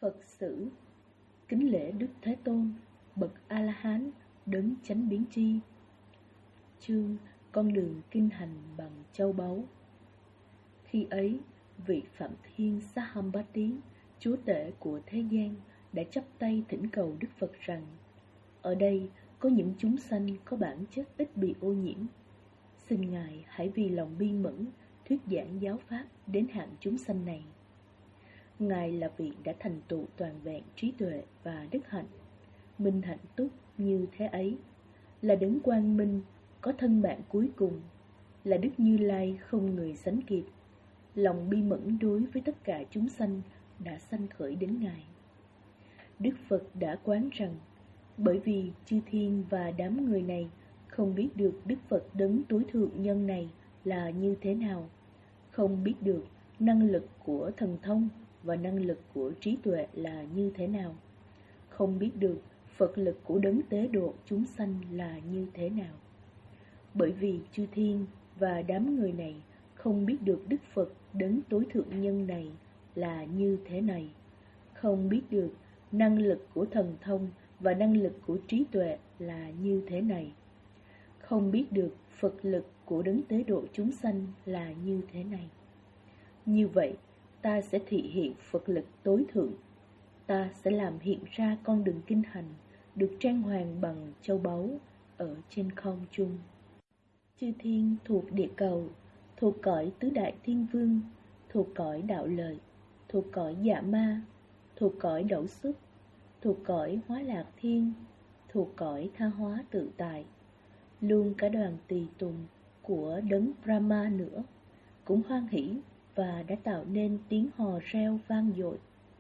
Phật sử kính lễ Đức Thế Tôn, bậc A-la-hán, đấng chánh biến tri. Chương con đường kinh hành bằng châu báu. Khi ấy, vị Phạm Thiên Sahambati, chúa tể của thế gian, đã chắp tay thỉnh cầu Đức Phật rằng: ở đây có những chúng sanh có bản chất ít bị ô nhiễm. Xin Ngài hãy vì lòng bi mẫn thuyết giảng giáo pháp đến hạng chúng sanh này. Ngài là vị đã thành tựu toàn vẹn trí tuệ và đức hạnh, minh hạnh túc như thế ấy, là đấng quang minh có thân bạn cuối cùng, là Đức Như Lai không người sánh kịp. Lòng bi mẫn đối với tất cả chúng sanh đã sanh khởi đến Ngài. Đức Phật đã quán rằng, bởi vì chư thiên và đám người này không biết được Đức Phật đấng tối thượng nhân này là như thế nào, không biết được năng lực của thần thông và năng lực của trí tuệ là như thế nào, không biết được Phật lực của đấng tế độ chúng sanh là như thế nào. Bởi vì chư thiên và đám người này không biết được Đức Phật đấng tối thượng nhân này là như thế này, không biết được năng lực của thần thông và năng lực của trí tuệ là như thế này, không biết được Phật lực của đấng tế độ chúng sanh là như thế này. Như vậy, ta sẽ thị hiện Phật lực tối thượng. Ta sẽ làm hiện ra con đường kinh hành được trang hoàng bằng châu báu ở trên không trung. Chư thiên thuộc địa cầu, thuộc cõi tứ đại thiên vương, thuộc cõi đạo lợi, thuộc cõi dạ ma, thuộc cõi đẩu xuất, thuộc cõi hóa lạc thiên, thuộc cõi tha hóa tự tại, luôn cả đoàn tùy tùng của đấng Brahma nữa, cũng hoan hỷ và đã tạo nên tiếng hò reo vang dội.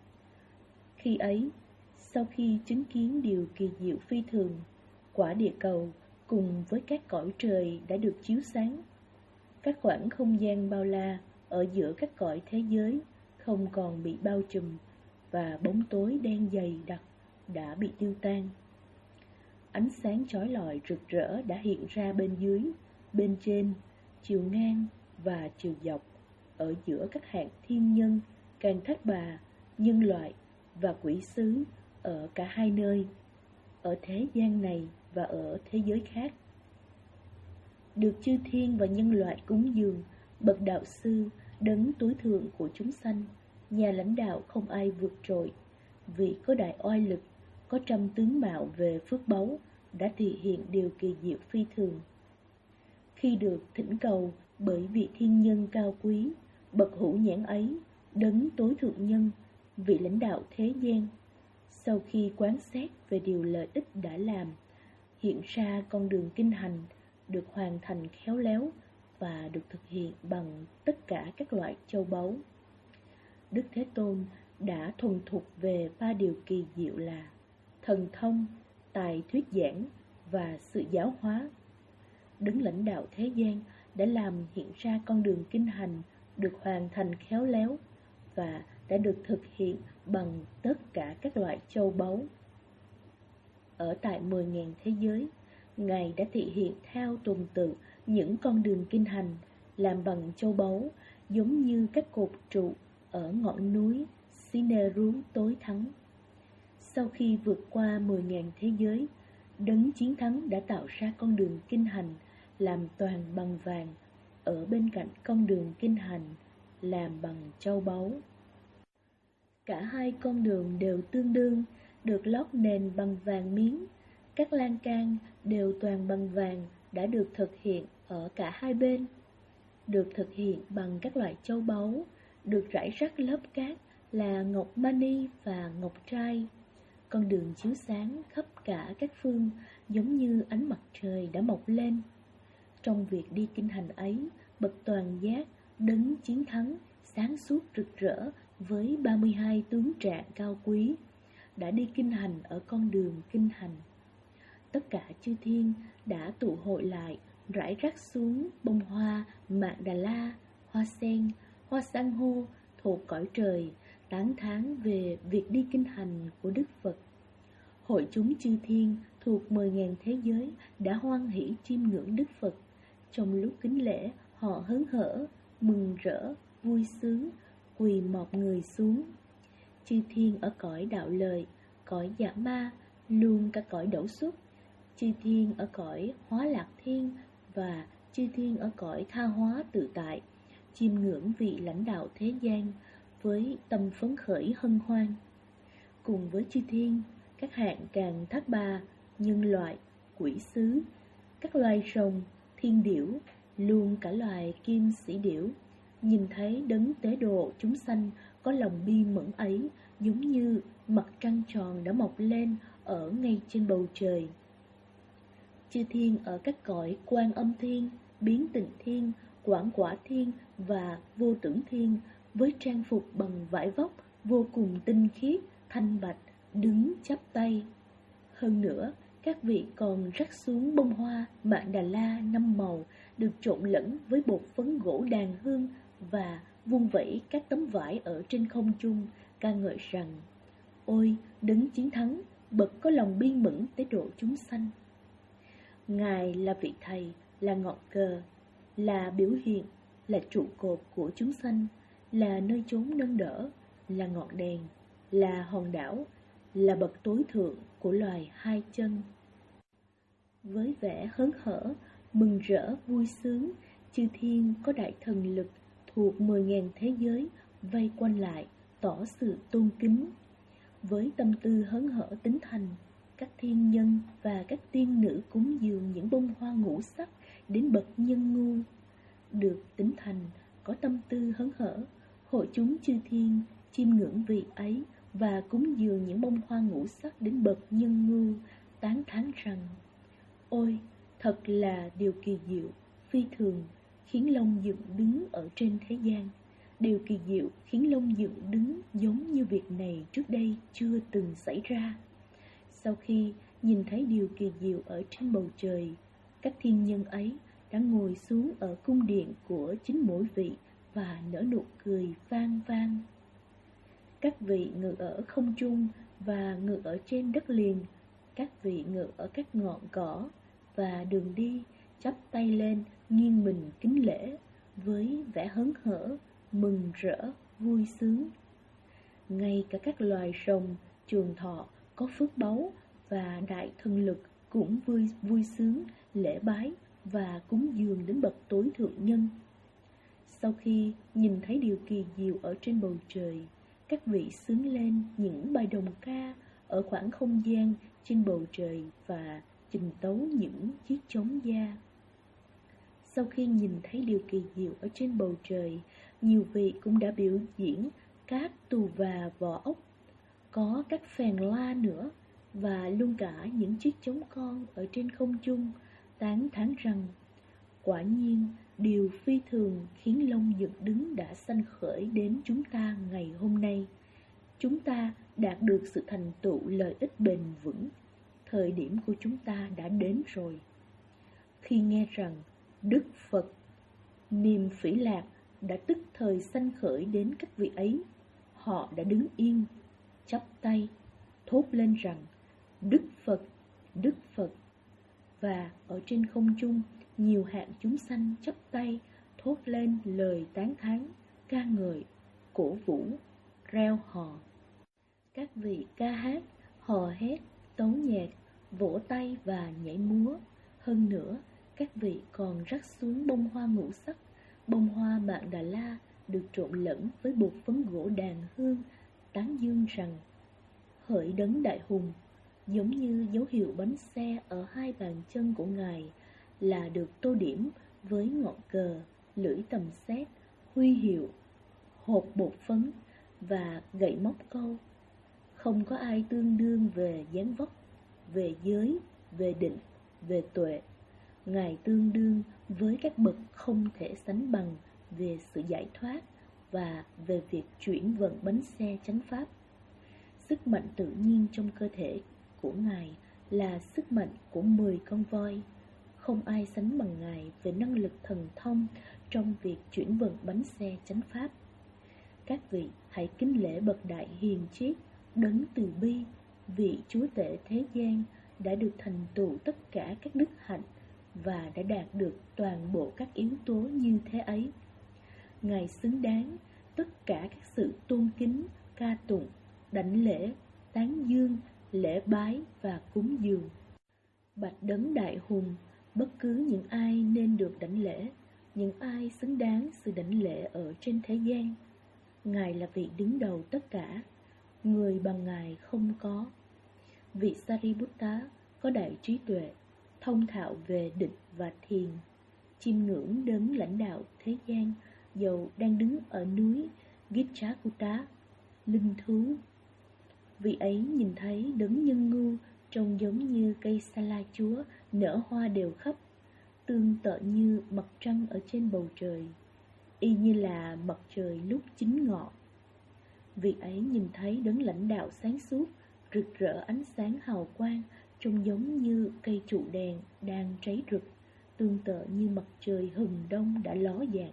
Khi ấy, sau khi chứng kiến điều kỳ diệu phi thường, quả địa cầu cùng với các cõi trời đã được chiếu sáng. Các khoảng không gian bao la ở giữa các cõi thế giới không còn bị bao trùm, và bóng tối đen dày đặc đã bị tiêu tan. Ánh sáng chói lọi rực rỡ đã hiện ra bên dưới, bên trên, chiều ngang và chiều dọc, ở giữa các hạng thiên nhân, Càn Thác Bà, nhân loại và quỷ sứ ở cả hai nơi, ở thế gian này và ở thế giới khác. Được chư thiên và nhân loại cúng dường, bậc đạo sư, đấng tối thượng của chúng sanh, nhà lãnh đạo không ai vượt trội, vị có đại oai lực, có trăm tướng mạo về phước báu, đã thể hiện điều kỳ diệu phi thường. Khi được thỉnh cầu bởi vị thiên nhân cao quý, bậc hữu nhãn ấy, đấng tối thượng nhân, vị lãnh đạo thế gian, sau khi quán xét về điều lợi ích đã làm, hiện ra con đường kinh hành được hoàn thành khéo léo và được thực hiện bằng tất cả các loại châu báu. Đức Thế Tôn đã thuần thục về ba điều kỳ diệu là thần thông, tài thuyết giảng và sự giáo hóa. Đấng lãnh đạo thế gian đã làm hiện ra con đường kinh hành được hoàn thành khéo léo và đã được thực hiện bằng tất cả các loại châu báu. Ở tại 10.000 thế giới, Ngài đã thể hiện theo tuần tự những con đường kinh hành làm bằng châu báu, giống như các cột trụ ở ngọn núi Sineru tối thắng. Sau khi vượt qua 10.000 thế giới, đấng chiến thắng đã tạo ra con đường kinh hành làm toàn bằng vàng ở bên cạnh con đường kinh hành làm bằng châu báu. Cả hai con đường đều tương đương, được lót nền bằng vàng miếng. Các lan can đều toàn bằng vàng đã được thực hiện ở cả hai bên, được thực hiện bằng các loại châu báu, được rải rác lớp cát là ngọc mani và ngọc trai. Con đường chiếu sáng khắp cả các phương, giống như ánh mặt trời đã mọc lên. Trong việc đi kinh hành ấy, bậc toàn giác, đấng chiến thắng, sáng suốt rực rỡ với 32 tướng trạng cao quý, đã đi kinh hành ở con đường kinh hành. Tất cả chư thiên đã tụ hội lại, rải rác xuống bông hoa mạn đà la, hoa sen, hoa san hô thuộc cõi trời, tán thán về việc đi kinh hành của Đức Phật. Hội chúng chư thiên thuộc 10.000 thế giới đã hoan hỷ chiêm ngưỡng Đức Phật. Trong lúc kính lễ, họ hớn hở, mừng rỡ, vui sướng, quỳ mọp người xuống. chư thiên ở cõi đạo lời, cõi dạ ma, luôn cả cõi đẩu xuất, chư thiên ở cõi hóa lạc thiên và chư thiên ở cõi tha hóa tự tại, chiêm ngưỡng vị lãnh đạo thế gian với tâm phấn khởi hân hoan. Cùng với chư thiên, các hạng càng thác bà, nhân loại, quỷ sứ, các loài rồng, thiên điểu, luôn cả loài kim sĩ điểu, nhìn thấy đấng tế độ chúng sanh có lòng bi mẫn ấy, giống như mặt trăng tròn đã mọc lên ở ngay trên bầu trời. Chư thiên ở các cõi Quan Âm thiên, Biến Tịnh thiên, Quảng Quả thiên và Vô Tưởng thiên, với trang phục bằng vải vóc vô cùng tinh khiết, thanh bạch, đứng chắp tay. Hơn nữa, các vị còn rắc xuống bông hoa Mạn Đà La 5 màu được trộn lẫn với bột phấn gỗ đàn hương và vung vẩy các tấm vải ở trên không trung, ca ngợi rằng: ôi, đấng chiến thắng, bậc có lòng bi mẫn tế độ chúng sanh. Ngài là vị thầy, là ngọn cờ, là biểu hiện, là trụ cột của chúng sanh, là nơi chốn nâng đỡ, là ngọn đèn, là hòn đảo, là bậc tối thượng của loài hai chân. Với vẻ hớn hở, mừng rỡ, vui sướng, chư thiên có đại thần lực thuộc 10.000 thế giới vây quanh lại, tỏ sự tôn kính. Với tâm tư hớn hở tính thành, các thiên nhân và các tiên nữ cúng dường những bông hoa ngũ sắc đến bậc nhân ngu. Được tính thành, có tâm tư hớn hở, hội chúng chư thiên chiêm ngưỡng vị ấy và cúng dường những bông hoa ngũ sắc đến bậc nhân ngu, tán thán rằng: ôi, thật là điều kỳ diệu, phi thường, khiến lòng dựng đứng ở trên thế gian. Điều kỳ diệu khiến lòng dựng đứng giống như việc này trước đây chưa từng xảy ra. Sau khi nhìn thấy điều kỳ diệu ở trên bầu trời, các thiên nhân ấy đã ngồi xuống ở cung điện của chính mỗi vị và nở nụ cười vang vang. Các vị ngự ở không trung và ngự ở trên đất liền, các vị ngự ở các ngọn cỏ và đường đi, chắp tay lên nghiêng mình kính lễ với vẻ hớn hở, mừng rỡ, vui sướng. Ngay cả các loài rồng, trường thọ có phước báu và đại thần lực cũng vui sướng lễ bái và cúng dường đến bậc tối thượng nhân. Sau khi nhìn thấy điều kỳ diệu ở trên bầu trời, các vị xướng lên những bài đồng ca ở khoảng không gian trên bầu trời và trình tấu những chiếc trống da. Sau khi nhìn thấy điều kỳ diệu ở trên bầu trời, nhiều vị cũng đã biểu diễn các tù và vỏ ốc, có các phèn la nữa, và luôn cả những chiếc trống con ở trên không trung, tán thán rằng: quả nhiên, điều phi thường khiến Long dựng đứng đã sanh khởi đến chúng ta ngày hôm nay. Chúng ta đạt được sự thành tựu lợi ích bền vững. Thời điểm của chúng ta đã đến rồi. Khi nghe rằng Đức Phật, niềm phỉ lạc đã tức thời sanh khởi đến các vị ấy, họ đã đứng yên, chắp tay, thốt lên rằng: Đức Phật, Đức Phật. Và ở trên không trung, nhiều hạng chúng sanh chắp tay, thốt lên lời tán thán, ca ngợi, cổ vũ, reo hò. Các vị ca hát, hò hét, tấu nhạc, vỗ tay và nhảy múa. Hơn nữa, các vị còn rắc xuống bông hoa ngũ sắc, bông hoa Mạn Đà La được trộn lẫn với bột phấn gỗ đàn hương, tán dương rằng: hỡi đấng đại hùng, giống như dấu hiệu bánh xe ở hai bàn chân của Ngài là được tô điểm với ngọn cờ, lưỡi tầm xét, huy hiệu, hột bột phấn và gậy móc câu. Không có ai tương đương về dáng vóc, về giới, về định, về tuệ. Ngài tương đương với các bậc không thể sánh bằng về sự giải thoát và về việc chuyển vận bánh xe chánh pháp. Sức mạnh tự nhiên trong cơ thể của Ngài là sức mạnh của 10 con voi. Không ai sánh bằng Ngài về năng lực thần thông trong việc chuyển vận bánh xe chánh pháp. Các vị hãy kính lễ bậc đại hiền triết, đấng từ bi, vị chúa tể thế gian đã được thành tựu tất cả các đức hạnh và đã đạt được toàn bộ các yếu tố như thế ấy. Ngài xứng đáng tất cả các sự tôn kính, ca tụng, đảnh lễ, tán dương, lễ bái và cúng dường. Bạch đấng đại hùng, bất cứ những ai nên được đảnh lễ, những ai xứng đáng sự đảnh lễ ở trên thế gian. Ngài là vị đứng đầu tất cả, người bằng Ngài không có. Vị Sariputta có đại trí tuệ, thông thạo về định và thiền, chiêm ngưỡng đấng lãnh đạo thế gian, dầu đang đứng ở núi Gitchakutta, linh thú. Vị ấy nhìn thấy đấng nhân ngu trông giống như cây sa la chúa nở hoa đều khắp, tương tự như mặt trăng ở trên bầu trời, y như là mặt trời lúc chính ngọ. Vị ấy nhìn thấy đấng lãnh đạo sáng suốt, rực rỡ ánh sáng hào quang, trông giống như cây trụ đèn đang cháy rực, tương tự như mặt trời hừng đông đã ló dạng.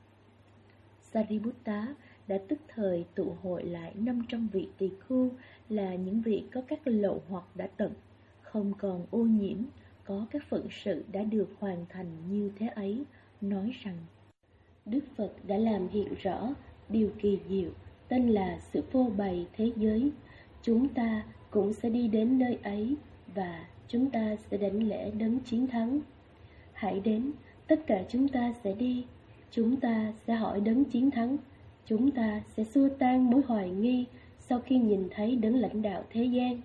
Sariputta đã tức thời tụ hội lại 500 vị tỳ khưu, là những vị có các lậu hoặc đã tận, không còn ô nhiễm, có các phận sự đã được hoàn thành như thế ấy, nói rằng: Đức Phật đã làm hiện rõ điều kỳ diệu, tên là sự phô bày thế giới. Chúng ta cũng sẽ đi đến nơi ấy, và chúng ta sẽ đảnh lễ đấng chiến thắng. Hãy đến, tất cả chúng ta sẽ đi. Chúng ta sẽ hỏi đấng chiến thắng. Chúng ta sẽ xua tan mối hoài nghi sau khi nhìn thấy đấng lãnh đạo thế gian.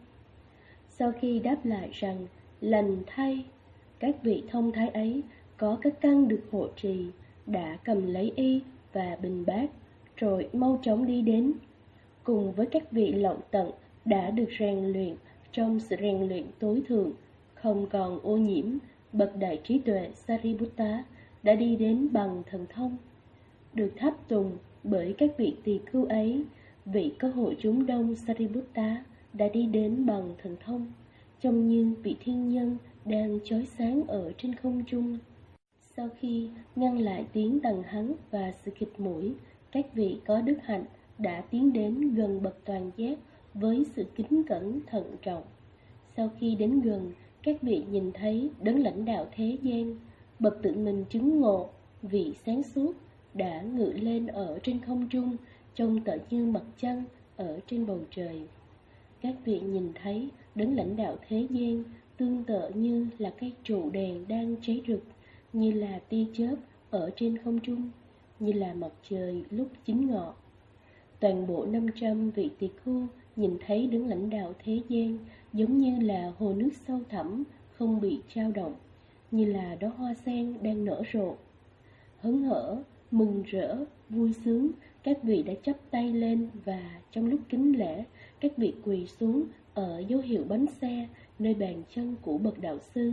Sau khi đáp lại rằng, lành thay, các vị thông thái ấy có các căn được hộ trì, đã cầm lấy y và bình bát, rồi mau chóng đi đến. Cùng với các vị lậu tận đã được rèn luyện trong sự rèn luyện tối thượng, không còn ô nhiễm, bậc đại trí tuệ Sariputta đã đi đến bằng thần thông. Được tháp tùng bởi các vị tỳ khưu ấy, vị có hội chúng đông Sariputta đã đi đến bằng thần thông, trông như vị thiên nhân đang chói sáng ở trên không trung. Sau khi ngăn lại tiếng đằng hắng và sự khịt mũi, các vị có đức hạnh đã tiến đến gần bậc toàn giác với sự kính cẩn thận trọng. Sau khi đến gần, các vị nhìn thấy đấng lãnh đạo thế gian, bậc tự mình chứng ngộ, vị sáng suốt đã ngự lên ở trên không trung, trông tựa như mặt trăng ở trên bầu trời. Các vị nhìn thấy đấng lãnh đạo thế gian tương tự như là cây trụ đèn đang cháy rực, như là tia chớp ở trên không trung, như là mặt trời lúc chính ngọ. Toàn bộ 500 vị tỳ khưu nhìn thấy đấng lãnh đạo thế gian giống như là hồ nước sâu thẳm không bị dao động, như là đóa hoa sen đang nở rộ. Hớn hở, mừng rỡ, vui sướng, các vị đã chắp tay lên, và trong lúc kính lễ, các vị quỳ xuống ở dấu hiệu bánh xe nơi bàn chân của bậc đạo sư.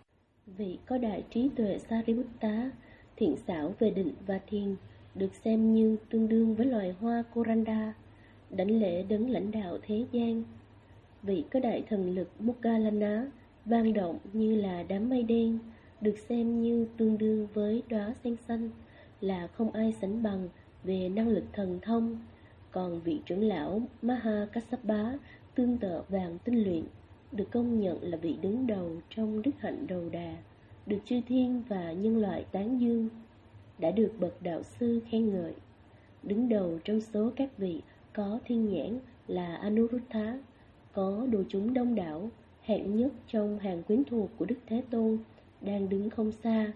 Vị có đại trí tuệ Sariputta, thiện xảo về định và thiền, được xem như tương đương với loài hoa Koranda, đảnh lễ đấng lãnh đạo thế gian. Vị có đại thần lực Moggallana, vang động như là đám mây đen, được xem như tương đương với đóa sen xanh, là không ai sánh bằng về năng lực thần thông. Còn vị trưởng lão Mahakassapa, tương tự vàng tinh luyện, được công nhận là vị đứng đầu trong đức hạnh đầu đà, được chư thiên và nhân loại tán dương, đã được bậc đạo sư khen ngợi. Đứng đầu trong số các vị có thiên nhãn là Anuruddha, có đồ chúng đông đảo, hạng nhất trong hàng quyến thuộc của Đức Thế Tôn, đang đứng không xa.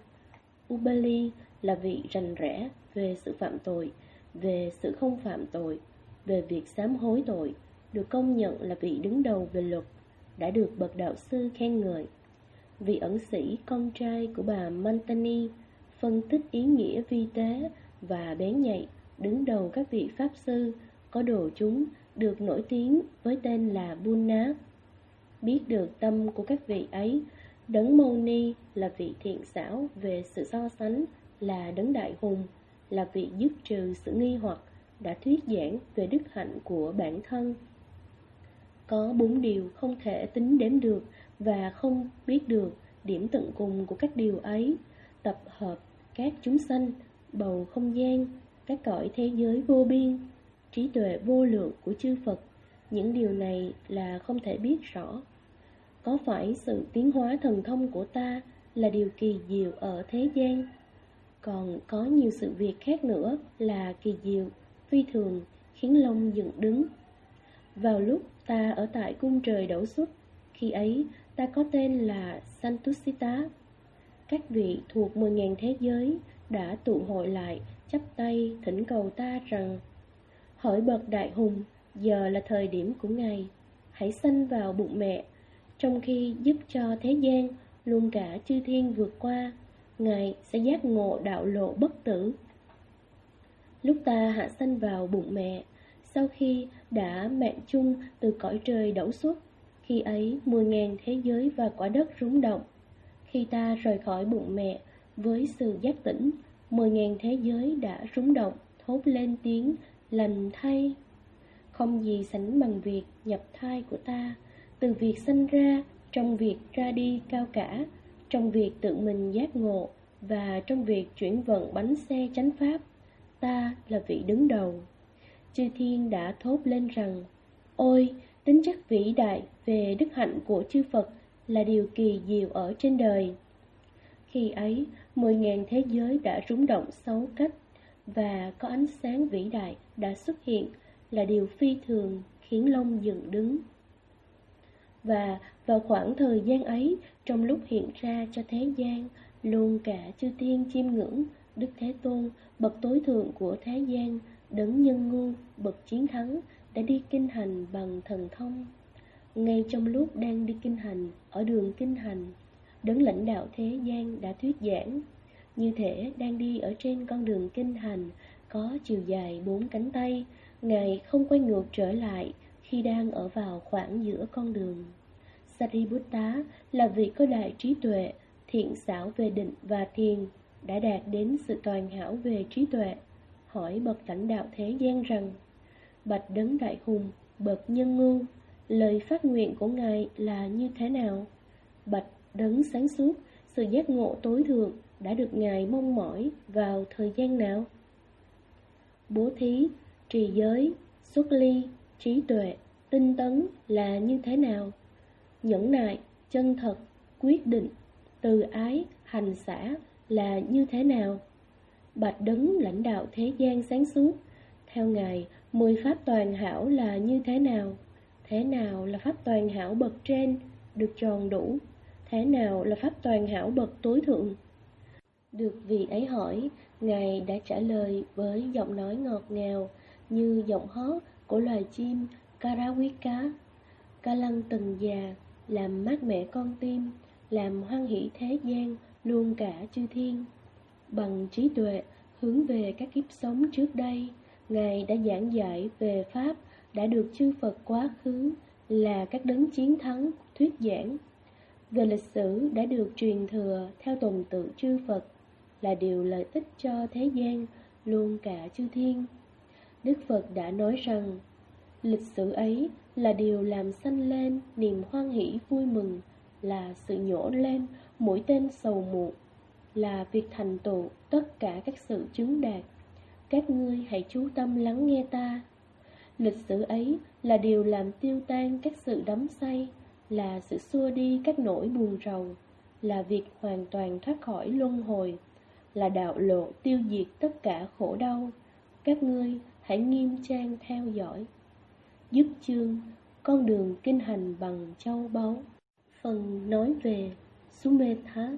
Ubali là vị rành rẽ về sự phạm tội, về sự không phạm tội, về việc sám hối tội, được công nhận là vị đứng đầu về luật, đã được bậc đạo sư khen ngợi. Vị ẩn sĩ con trai của bà Mantani, phân tích ý nghĩa vi tế và bén nhạy, đứng đầu các vị pháp sư, có đồ chúng, được nổi tiếng với tên là Bunna. Biết được tâm của các vị ấy, đấng Mâu Ni là vị thiện xảo về sự so sánh, là đấng đại hùng, là vị dứt trừ sự nghi hoặc, đã thuyết giảng về đức hạnh của bản thân. Có 4 điều không thể tính đếm được và không biết được điểm tận cùng của các điều ấy: tập hợp các chúng sanh, bầu không gian, các cõi thế giới vô biên, trí tuệ vô lượng của chư Phật. Những điều này là không thể biết rõ. Có phải sự tiến hóa thần thông của ta là điều kỳ diệu ở thế gian? Còn có nhiều sự việc khác nữa là kỳ diệu, phi thường, khiến lông dựng đứng. Vào lúc ta ở tại cung trời đẩu xuất, khi ấy ta có tên là Santusita. Các vị thuộc 10.000 thế giới đã tụ hội lại, chắp tay thỉnh cầu ta rằng: Hỡi bậc đại hùng, giờ là thời điểm của Ngài, hãy sanh vào bụng mẹ, trong khi giúp cho thế gian, luôn cả chư thiên vượt qua, Ngài sẽ giác ngộ đạo lộ bất tử. Lúc ta hạ sanh vào bụng mẹ, sau khi đã mạng chung từ cõi trời đẩu xuất, khi ấy 10.000 thế giới và quả đất rúng động. Khi ta rời khỏi bụng mẹ với sự giác tỉnh, 10.000 thế giới đã rúng động, thốt lên tiếng lành thay. Không gì sánh bằng việc nhập thai của ta, từ việc sanh ra, trong việc ra đi cao cả, trong việc tự mình giác ngộ, và trong việc chuyển vận bánh xe chánh pháp. Ta là vị đứng đầu. Chư thiên đã thốt lên rằng: Ôi, tính chất vĩ đại về đức hạnh của chư Phật là điều kỳ diệu ở trên đời. Khi ấy, 10.000 thế giới đã rung động 6 cách, và có ánh sáng vĩ đại đã xuất hiện, là điều phi thường khiến lông dựng đứng. Và vào khoảng thời gian ấy, trong lúc hiện ra cho thế gian, luôn cả chư thiên chiêm ngưỡng Đức Thế Tôn, bậc tối thượng của thế gian, đấng nhân ngu, bậc chiến thắng, đã đi kinh hành bằng thần thông. Ngay trong lúc đang đi kinh hành, ở đường kinh hành, đấng lãnh đạo thế gian đã thuyết giảng. Như thể đang đi ở trên con đường kinh hành, có chiều dài 4 cánh tay, Ngài không quay ngược trở lại khi đang ở vào khoảng giữa con đường. Sariputta là vị có đại trí tuệ, thiện xảo về định và thiền, đã đạt đến sự toàn hảo về trí tuệ, hỏi bậc lãnh đạo thế gian rằng: Bạch đấng đại hùng, bậc nhân ngu, lời phát nguyện của Ngài là như thế nào? Bạch đấng sáng suốt, sự giác ngộ tối thượng đã được Ngài mong mỏi vào thời gian nào? Bố thí, trì giới, xuất ly, trí tuệ, tinh tấn là như thế nào? Nhẫn nại, chân thật, quyết định, từ ái, hành xả là như thế nào? Bạch đấng lãnh đạo thế gian sáng suốt, theo Ngài, 10 pháp toàn hảo là như thế nào? Thế nào là pháp toàn hảo bậc trên, được tròn đủ? Thế nào là pháp toàn hảo bậc tối thượng? Được vị ấy hỏi, Ngài đã trả lời với giọng nói ngọt ngào, như giọng hót của loài chim Karawika. Ca lăng từng già, làm mát mẻ con tim, làm hoan hỷ thế gian, luôn cả chư thiên. Bằng trí tuệ, hướng về các kiếp sống trước đây, Ngài đã giảng giải về Pháp đã được chư Phật quá khứ là các đấng chiến thắng thuyết giảng. Về lịch sử đã được truyền thừa theo tuần tự chư Phật, là điều lợi ích cho thế gian, luôn cả chư thiên. Đức Phật đã nói rằng, lịch sử ấy là điều làm sanh lên niềm hoan hỷ vui mừng, là sự nhổ lên mũi tên sầu muộn, là việc thành tựu tất cả các sự chứng đạt. Các ngươi hãy chú tâm lắng nghe ta. Lịch sử ấy là điều làm tiêu tan các sự đắm say, là sự xua đi các nỗi buồn rầu, là việc hoàn toàn thoát khỏi luân hồi, là đạo lộ tiêu diệt tất cả khổ đau. Các ngươi hãy nghiêm trang theo dõi. Dứt chương, con đường kinh hành bằng châu báu. Phần nói về Sumetha.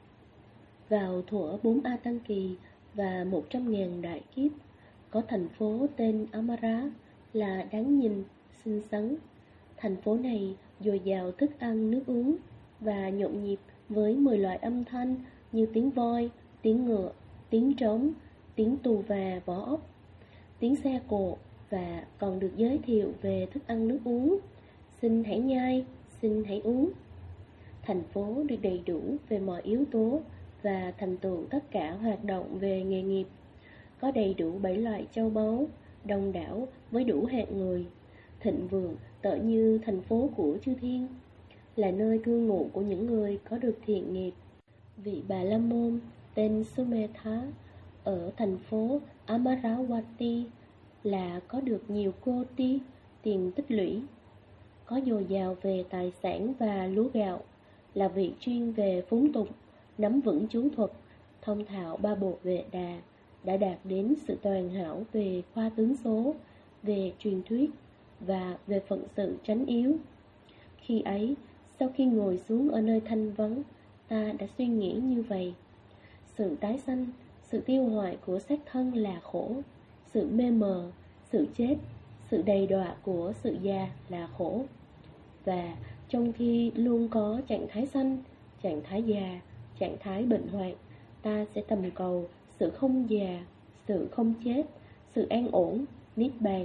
Vào thuở 4 A Tăng Kỳ và 100.000 đại kiếp, có thành phố tên Amara là đáng nhìn, xinh xắn. Thành phố này dồi dào thức ăn nước uống và nhộn nhịp với 10 loại âm thanh như tiếng voi, tiếng ngựa, tiếng trống, tiếng tù và vó ốc, tiếng xe cộ, và còn được giới thiệu về thức ăn nước uống. Xin hãy nhai, xin hãy uống. Thành phố được đầy đủ về mọi yếu tố và thành tựu tất cả hoạt động về nghề nghiệp. Có đầy đủ 7 loại châu báu, đông đảo với đủ hạng người, thịnh vượng tựa như thành phố của chư thiên, là nơi cư ngụ của những người có được thiện nghiệp. Vị Bà La Môn tên Sumetha ở thành phố Amaravati là có được nhiều cô ti, tiền tích lũy, có dồi dào về tài sản và lúa gạo, là vị chuyên về phúng tục, nắm vững chú thuật, thông thạo ba bộ Vệ Đà, đã đạt đến sự toàn hảo về khoa tướng số, về truyền thuyết, và về phận sự tránh yếu. Khi ấy, sau khi ngồi xuống ở nơi thanh vắng, ta đã suy nghĩ như vậy. Sự tái sanh, sự tiêu hoại của xác thân là khổ. Sự mê mờ, sự chết, sự đầy đọa của sự già là khổ. Và trong khi luôn có trạng thái sanh, trạng thái già, trạng thái bệnh hoạn, ta sẽ tầm cầu sự không già, sự không chết, sự an ổn, niết bàn.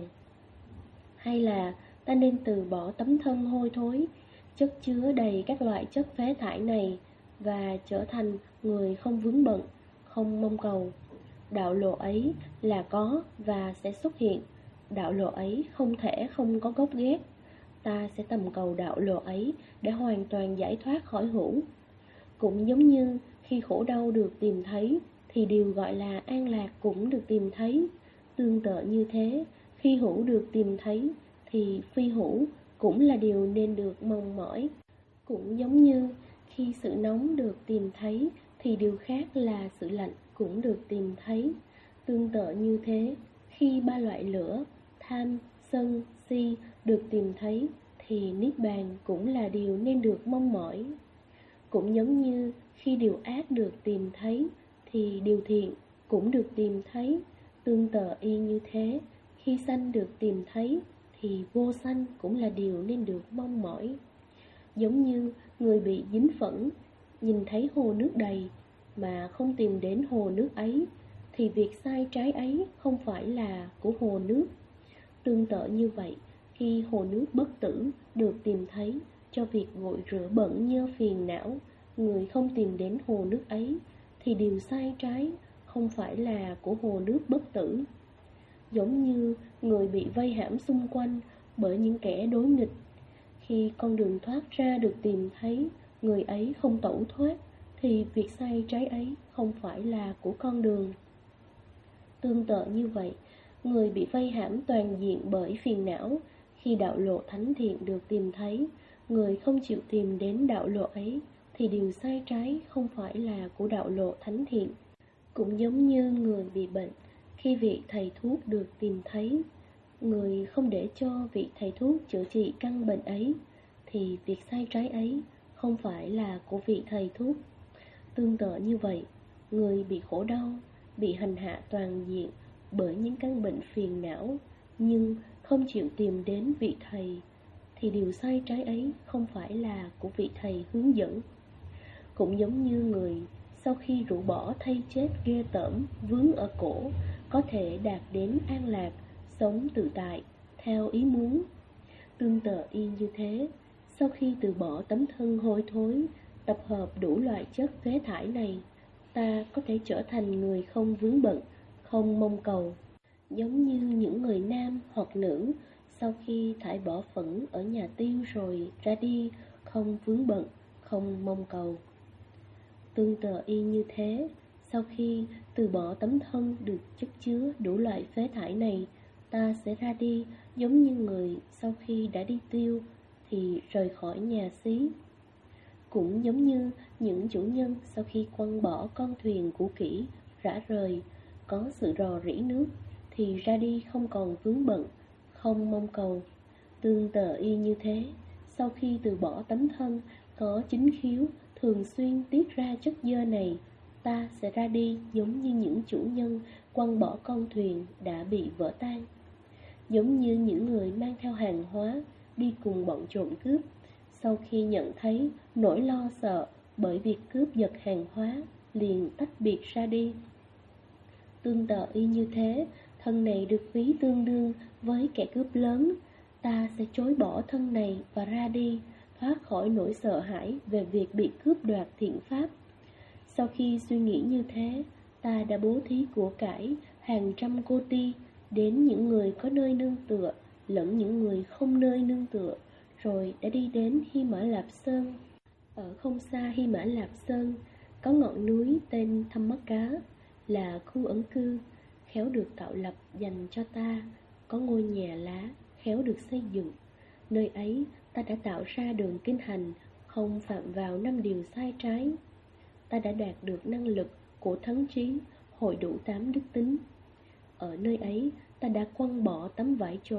Hay là ta nên từ bỏ tấm thân hôi thối, chất chứa đầy các loại chất phế thải này và trở thành người không vướng bận, không mong cầu. Đạo lộ ấy là có và sẽ xuất hiện. Đạo lộ ấy không thể không có gốc gác. Ta sẽ tầm cầu đạo lộ ấy để hoàn toàn giải thoát khỏi hữu. Cũng giống như khi khổ đau được tìm thấy thì điều gọi là an lạc cũng được tìm thấy. Tương tự như thế, khi hữu được tìm thấy thì phi hữu cũng là điều nên được mong mỏi. Cũng giống như khi sự nóng được tìm thấy thì điều khác là sự lạnh cũng được tìm thấy. Tương tự như thế, khi ba loại lửa, tham, sân, si được tìm thấy thì niết bàn cũng là điều nên được mong mỏi. Cũng giống như khi điều ác được tìm thấy thì điều thiện cũng được tìm thấy. Tương tự y như thế, khi sanh được tìm thấy thì vô sanh cũng là điều nên được mong mỏi. Giống như người bị dính phẫn, nhìn thấy hồ nước đầy mà không tìm đến hồ nước ấy thì việc sai trái ấy không phải là của hồ nước. Tương tự như vậy, khi hồ nước bất tử được tìm thấy cho việc gội rửa bẩn nhơ phiền não, người không tìm đến hồ nước ấy thì điều sai trái không phải là của hồ nước bất tử. Giống như người bị vây hãm xung quanh bởi những kẻ đối nghịch, khi con đường thoát ra được tìm thấy, người ấy không tẩu thoát thì việc sai trái ấy không phải là của con đường. Tương tự như vậy, người bị vây hãm toàn diện bởi phiền não, khi đạo lộ thánh thiện được tìm thấy, người không chịu tìm đến đạo lộ ấy thì điều sai trái không phải là của đạo lộ thánh thiện. Cũng giống như người bị bệnh, khi vị thầy thuốc được tìm thấy, người không để cho vị thầy thuốc chữa trị căn bệnh ấy thì việc sai trái ấy không phải là của vị thầy thuốc. Tương tự như vậy, người bị khổ đau, bị hành hạ toàn diện bởi những căn bệnh phiền não nhưng không chịu tìm đến vị thầy thì điều sai trái ấy không phải là của vị thầy hướng dẫn. Cũng giống như người sau khi rũ bỏ thây chết ghê tởm vướng ở cổ có thể đạt đến an lạc, sống tự tại theo ý muốn. Tương tự y như thế, sau khi từ bỏ tấm thân hôi thối, tập hợp đủ loại chất phế thải này, ta có thể trở thành người không vướng bận, không mong cầu. Giống như những người nam hoặc nữ sau khi thải bỏ phẫn ở nhà tiêu rồi ra đi, không vướng bận, không mong cầu. Tương tự y như thế, sau khi từ bỏ tấm thân được chất chứa đủ loại phế thải này, ta sẽ ra đi giống như người sau khi đã đi tiêu thì rời khỏi nhà xí. Cũng giống như những chủ nhân sau khi quăng bỏ con thuyền cũ kỹ, rã rời, có sự rò rỉ nước thì ra đi không còn vướng bận, không mong cầu. Tương tự y như thế, sau khi từ bỏ tấm thân có chính khiếu thường xuyên tiết ra chất dơ này, ta sẽ ra đi giống như những chủ nhân quăng bỏ con thuyền đã bị vỡ tan. Giống như những người mang theo hàng hóa đi cùng bọn trộm cướp, sau khi nhận thấy nỗi lo sợ bởi việc cướp giật hàng hóa, liền tách biệt ra đi. Tương tự y như thế, thân này được ví tương đương với kẻ cướp lớn, ta sẽ chối bỏ thân này và ra đi, thoát khỏi nỗi sợ hãi về việc bị cướp đoạt thiện pháp. Sau khi suy nghĩ như thế, ta đã bố thí của cải hàng trăm cô ti đến những người có nơi nương tựa lẫn những người không nơi nương tựa, rồi đã đi đến Hy Mã Lạp Sơn. Ở không xa Hy Mã Lạp Sơn có ngọn núi tên Thammakka, là khu ẩn cư khéo được tạo lập dành cho ta, có ngôi nhà lá khéo được xây dựng. Nơi ấy ta đã tạo ra đường kinh hành, không phạm vào 5 điều sai trái. Ta đã đạt được năng lực của thắng trí, hội đủ 8 đức tính. Ở nơi ấy ta đã quăng bỏ tấm vải choàng,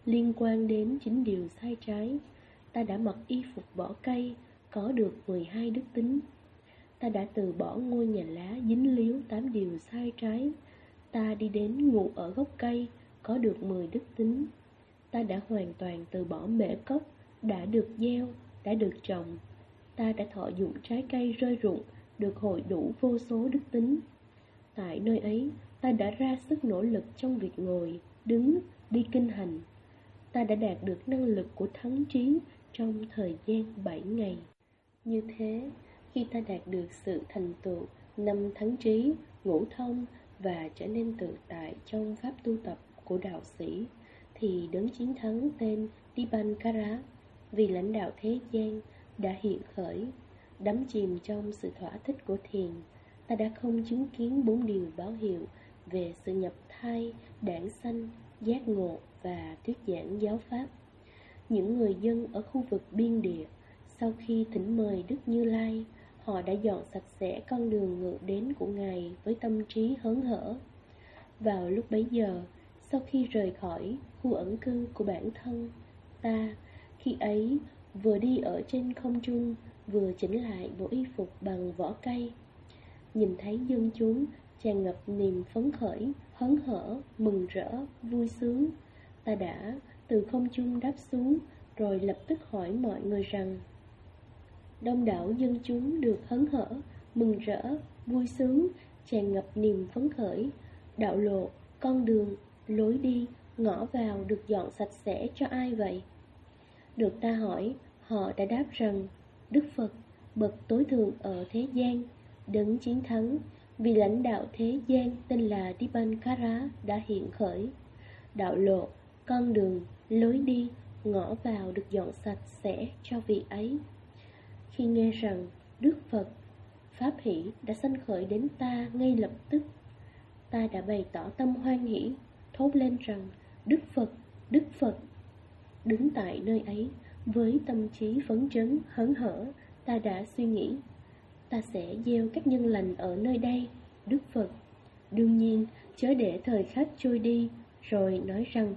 liên quan đến 9 điều sai trái. Ta đã mặc y phục vỏ cây, có được 12 đức tính. Ta đã từ bỏ ngôi nhà lá dính líu 8 điều sai trái. Ta đi đến ngủ ở gốc cây, có được 10 đức tính. Ta đã hoàn toàn từ bỏ mễ cốc, đã được gieo, đã được trồng. Ta đã thọ dụng trái cây rơi rụng, được hội đủ vô số đức tính. Tại nơi ấy, ta đã ra sức nỗ lực trong việc ngồi, đứng, đi kinh hành. Ta đã đạt được năng lực của thắng trí trong thời gian 7 ngày. Như thế, khi ta đạt được sự thành tựu 5 thắng trí, ngũ thông và trở nên tự tại trong pháp tu tập của đạo sĩ, thì đấng chiến thắng tên Dipankara, vì lãnh đạo thế gian, đã hiện khởi. Đắm chìm trong sự thỏa thích của thiền, ta đã không chứng kiến 4 điều báo hiệu về sự nhập thai, đản sanh, giác ngộ và thuyết giảng giáo pháp. Những người dân ở khu vực biên địa, sau khi thỉnh mời Đức Như Lai, họ đã dọn sạch sẽ con đường ngự đến của Ngài với tâm trí hớn hở. Vào lúc bấy giờ, sau khi rời khỏi khu ẩn cư của bản thân, ta, khi ấy, vừa đi ở trên không trung, vừa chỉnh lại bộ y phục bằng vỏ cây. Nhìn thấy dân chúng tràn ngập niềm phấn khởi, hớn hở, mừng rỡ, vui sướng, ta đã từ không trung đáp xuống, rồi lập tức hỏi mọi người rằng: đông đảo dân chúng được hớn hở, mừng rỡ, vui sướng, tràn ngập niềm phấn khởi, đạo lộ, con đường, lối đi, ngõ vào được dọn sạch sẽ cho ai vậy? Được ta hỏi, họ đã đáp rằng: Đức Phật, bậc tối thượng ở thế gian, đấng chiến thắng, vì lãnh đạo thế gian tên là Dipankara đã hiện khởi. Đạo lộ, con đường, lối đi, ngõ vào được dọn sạch sẽ cho vị ấy. Khi nghe rằng Đức Phật, Pháp hỷ đã sanh khởi đến ta ngay lập tức, ta đã bày tỏ tâm hoan hỷ, thốt lên rằng: Đức Phật, Đức Phật. Đứng tại nơi ấy, với tâm trí phấn chấn, hớn hở, ta đã suy nghĩ: ta sẽ gieo các nhân lành ở nơi đây, Đức Phật. Đương nhiên, chớ để thời khắc trôi đi, rồi nói rằng: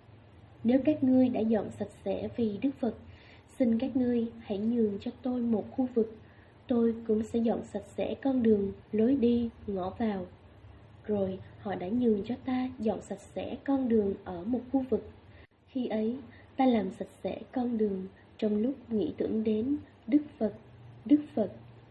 nếu các ngươi đã dọn sạch sẽ vì Đức Phật, xin các ngươi hãy nhường cho tôi một khu vực, tôi cũng sẽ dọn sạch sẽ con đường, lối đi, ngõ vào. Rồi họ đã nhường cho ta dọn sạch sẽ con đường ở một khu vực. Khi ấy, ta làm sạch sẽ con đường trong lúc nghĩ tưởng đến Đức Phật, Đức Phật.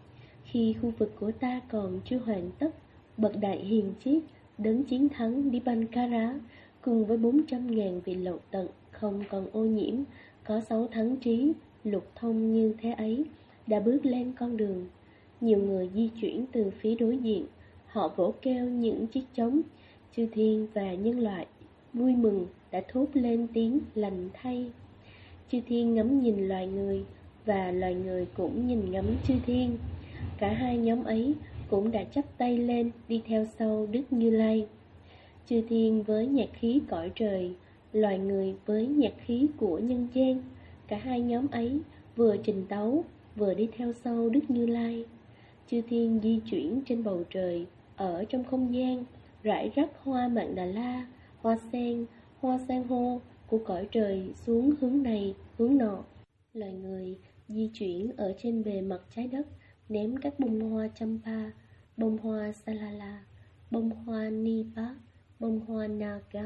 Khi khu vực của ta còn chưa hoàn tất, bậc đại hiền triết, đấng chiến thắng Dipankara cùng với 400.000 vị lậu tận không còn ô nhiễm, có 6 thắng trí, lục thông như thế ấy, đã bước lên con đường. Nhiều người di chuyển từ phía đối diện, họ vỗ kêu những chiếc trống. Chư thiên và nhân loại vui mừng đã thốt lên tiếng lành thay. Chư thiên ngắm nhìn loài người, và loài người cũng nhìn ngắm chư thiên. Cả hai nhóm ấy cũng đã chắp tay lên đi theo sau Đức Như Lai. Chư thiên với nhạc khí cõi trời, loài người với nhạc khí của nhân gian. Cả hai nhóm ấy vừa trình tấu, vừa đi theo sau Đức Như Lai. Chư thiên di chuyển trên bầu trời, ở trong không gian, rải rác hoa mạn đà la, hoa sen, hoa san hô của cõi trời xuống hướng này, hướng nọ. Loài người di chuyển ở trên bề mặt trái đất, ném các bông hoa champa, bông hoa salala, bông hoa nipa, bông hoa naga,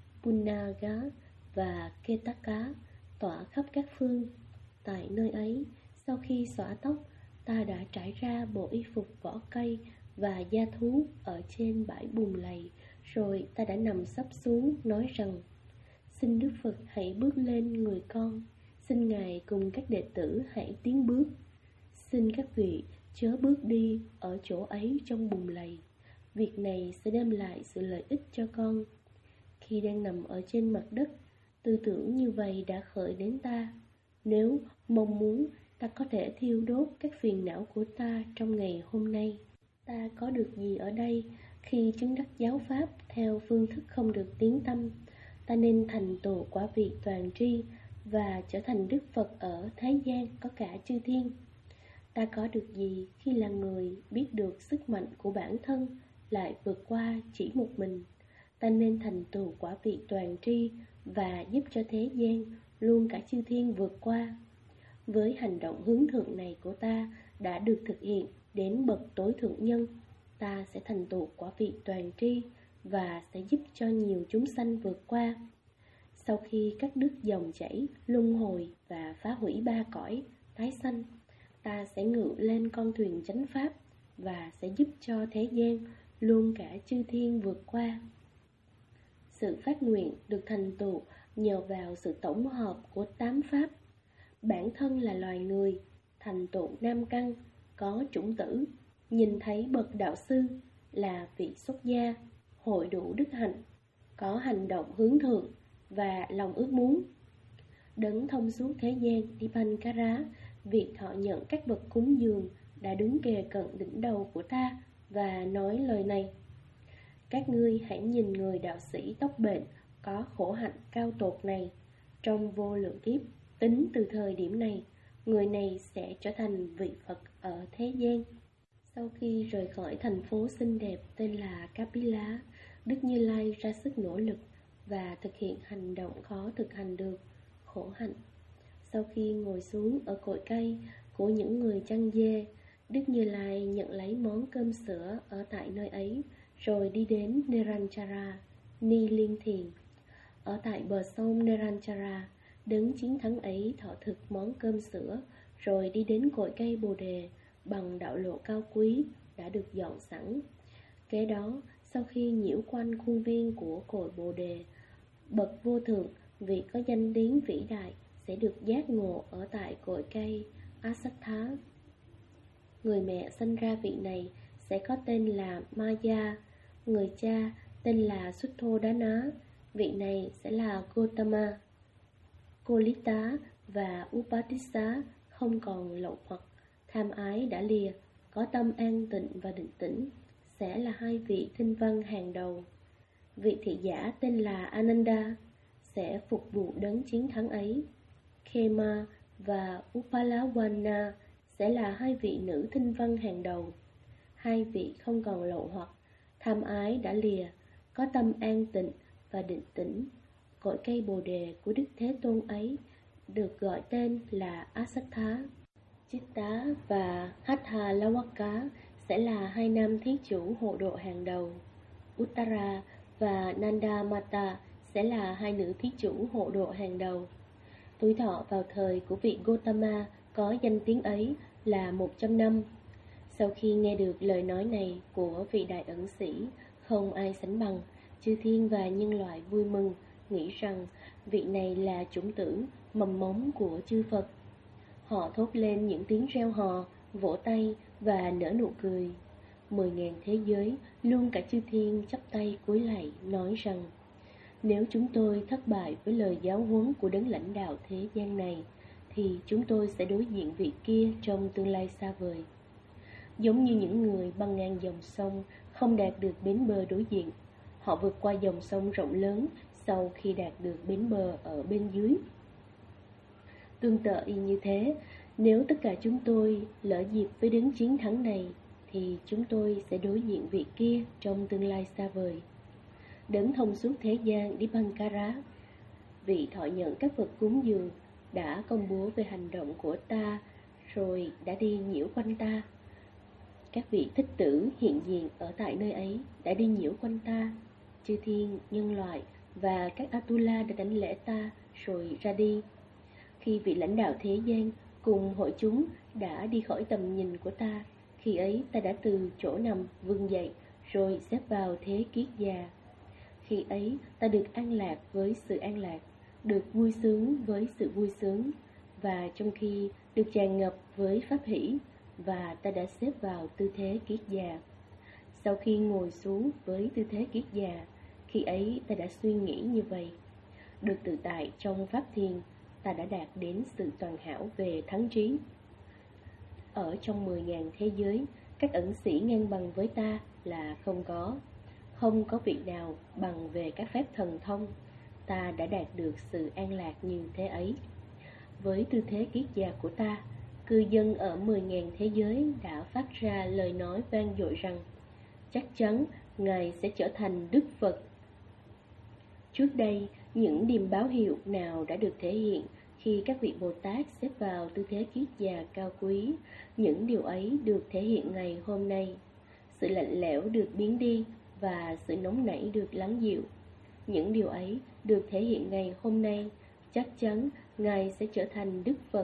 punaga và ketaka tỏa khắp các phương. Tại nơi ấy, sau khi xõa tóc, ta đã trải ra bộ y phục vỏ cây và da thú ở trên bãi bùn lầy, rồi ta đã nằm sấp xuống nói rằng: xin Đức Phật hãy bước lên người con, xin Ngài cùng các đệ tử hãy tiến bước. Xin các vị chớ bước đi ở chỗ ấy trong bùn lầy, việc này sẽ đem lại sự lợi ích cho con. Khi đang nằm ở trên mặt đất, tư tưởng như vậy đã khởi đến ta. Nếu mong muốn, ta có thể thiêu đốt các phiền não của ta trong ngày hôm nay. Ta có được gì ở đây khi chứng đắc giáo pháp theo phương thức không được tiến tâm? Ta nên thành tựu quả vị toàn tri và trở thành Đức Phật ở thế gian có cả chư thiên. Ta có được gì khi là người biết được sức mạnh của bản thân, lại vượt qua chỉ một mình? Ta nên thành tựu quả vị toàn tri và giúp cho thế gian, luôn cả chư thiên vượt qua. Với hành động hướng thượng này của ta đã được thực hiện đến bậc tối thượng nhân, ta sẽ thành tựu quả vị toàn tri và sẽ giúp cho nhiều chúng sanh vượt qua. Sau khi cắt đứt dòng chảy, luân hồi và phá hủy ba cõi, tái sanh, ta sẽ ngự lên con thuyền chánh pháp và sẽ giúp cho thế gian, luôn cả chư thiên vượt qua. Sự phát nguyện được thành tựu nhờ vào sự tổng hợp của 8 pháp. Bản thân là loài người, thành tựu nam căn, có chủng tử, nhìn thấy bậc đạo sư là vị xuất gia, hội đủ đức hạnh, có hành động hướng thượng và lòng ước muốn. Đấng thông suốt thế gian Dipankara, vị thọ nhận các bậc cúng dường, đã đứng kề cận đỉnh đầu của ta và nói lời này: các ngươi hãy nhìn người đạo sĩ tóc bện có khổ hạnh cao tột này. Trong vô lượng kiếp, tính từ thời điểm này, người này sẽ trở thành vị Phật ở thế gian. Sau khi rời khỏi thành phố xinh đẹp tên là Kapila, Đức Như Lai ra sức nỗ lực và thực hiện hành động khó thực hành được, khổ hạnh. Sau khi ngồi xuống ở cội cây của những người chăn dê, Đức Như Lai nhận lấy món cơm sữa ở tại nơi ấy, rồi đi đến Niranjara, Ni Liên Thiền. Ở tại bờ sông Niranjara, đấng chiến thắng ấy thọ thực món cơm sữa, rồi đi đến cội cây Bồ Đề bằng đạo lộ cao quý đã được dọn sẵn. Kế đó, sau khi nhiễu quanh khuôn viên của cội Bồ Đề, bậc vô thượng, vị có danh tiếng vĩ đại, sẽ được giác ngộ ở tại cội cây Asattha. Người mẹ sinh ra vị này sẽ có tên là Maya, người cha tên là Sutthodana, vị này sẽ là Gotama. Kolita và Upatissa không còn lậu hoặc, tham ái đã lìa, có tâm an tịnh và định tĩnh, sẽ là hai vị tinh văn hàng đầu. Vị thị giả tên là Ananda sẽ phục vụ đấng chiến thắng ấy. Khema và Upalawana sẽ là hai vị nữ tinh văn hàng đầu. Hai vị không còn lậu hoặc, tham ái đã lìa, có tâm an tịnh và định tĩnh. Cội cây Bồ Đề của Đức Thế Tôn ấy được gọi tên là Asattha. Chitta và Hatha Lawaka sẽ là hai nam thí chủ hộ độ hàng đầu. Uttara và Nanda Mata sẽ là hai nữ thí chủ hộ độ hàng đầu. Tuổi thọ vào thời của vị Gotama có danh tiếng ấy là 100 năm. Sau khi nghe được lời nói này của vị đại ẩn sĩ, không ai sánh bằng, chư thiên và nhân loại vui mừng, nghĩ rằng vị này là chủng tử, mầm mống của chư Phật. Họ thốt lên những tiếng reo hò, vỗ tay và nở nụ cười. 10.000 thế giới, luôn cả chư thiên chắp tay cúi lạy, nói rằng: nếu chúng tôi thất bại với lời giáo huấn của đấng lãnh đạo thế gian này, thì chúng tôi sẽ đối diện vị kia trong tương lai xa vời. Giống như những người băng ngang dòng sông không đạt được bến bờ đối diện, họ vượt qua dòng sông rộng lớn sau khi đạt được bến bờ ở bên dưới. Tương tự y như thế, nếu tất cả chúng tôi lỡ dịp với đấng chiến thắng này, thì chúng tôi sẽ đối diện vị kia trong tương lai xa vời. Đấng thông suốt thế gian Dipankara, vị thọ nhận các vật cúng dường, đã công bố về hành động của ta, rồi đã đi nhiễu quanh ta. Các vị thích tử hiện diện ở tại nơi ấy đã đi nhiễu quanh ta. Chư thiên, nhân loại và các Atula đã đánh lễ ta, rồi ra đi. Khi vị lãnh đạo thế gian cùng hội chúng đã đi khỏi tầm nhìn của ta, khi ấy ta đã từ chỗ nằm vươn dậy, rồi xếp vào thế kiết già. Khi ấy ta được an lạc với sự an lạc, được vui sướng với sự vui sướng, và trong khi được tràn ngập với pháp hỷ, và ta đã xếp vào tư thế kiết già. Sau khi ngồi xuống với tư thế kiết già, khi ấy ta đã suy nghĩ như vậy: được tự tại trong pháp thiền, ta đã đạt đến sự toàn hảo về thắng trí. Ở trong 10.000 thế giới, các ẩn sĩ ngang bằng với ta là không có vị nào bằng về các phép thần thông. Ta đã đạt được sự an lạc như thế ấy. Với tư thế kiết già của ta, cư dân ở 10.000 thế giới đã phát ra lời nói vang dội rằng: chắc chắn Ngài sẽ trở thành Đức Phật. Trước đây, Những điềm báo hiệu nào đã được thể hiện khi các vị Bồ Tát xếp vào tư thế kiết già cao quý? Những điều ấy được thể hiện ngày hôm nay. Sự lạnh lẽo được biến đi và sự nóng nảy được lắng dịu. Những điều ấy được thể hiện ngày hôm nay. Chắc chắn Ngài sẽ trở thành Đức Phật.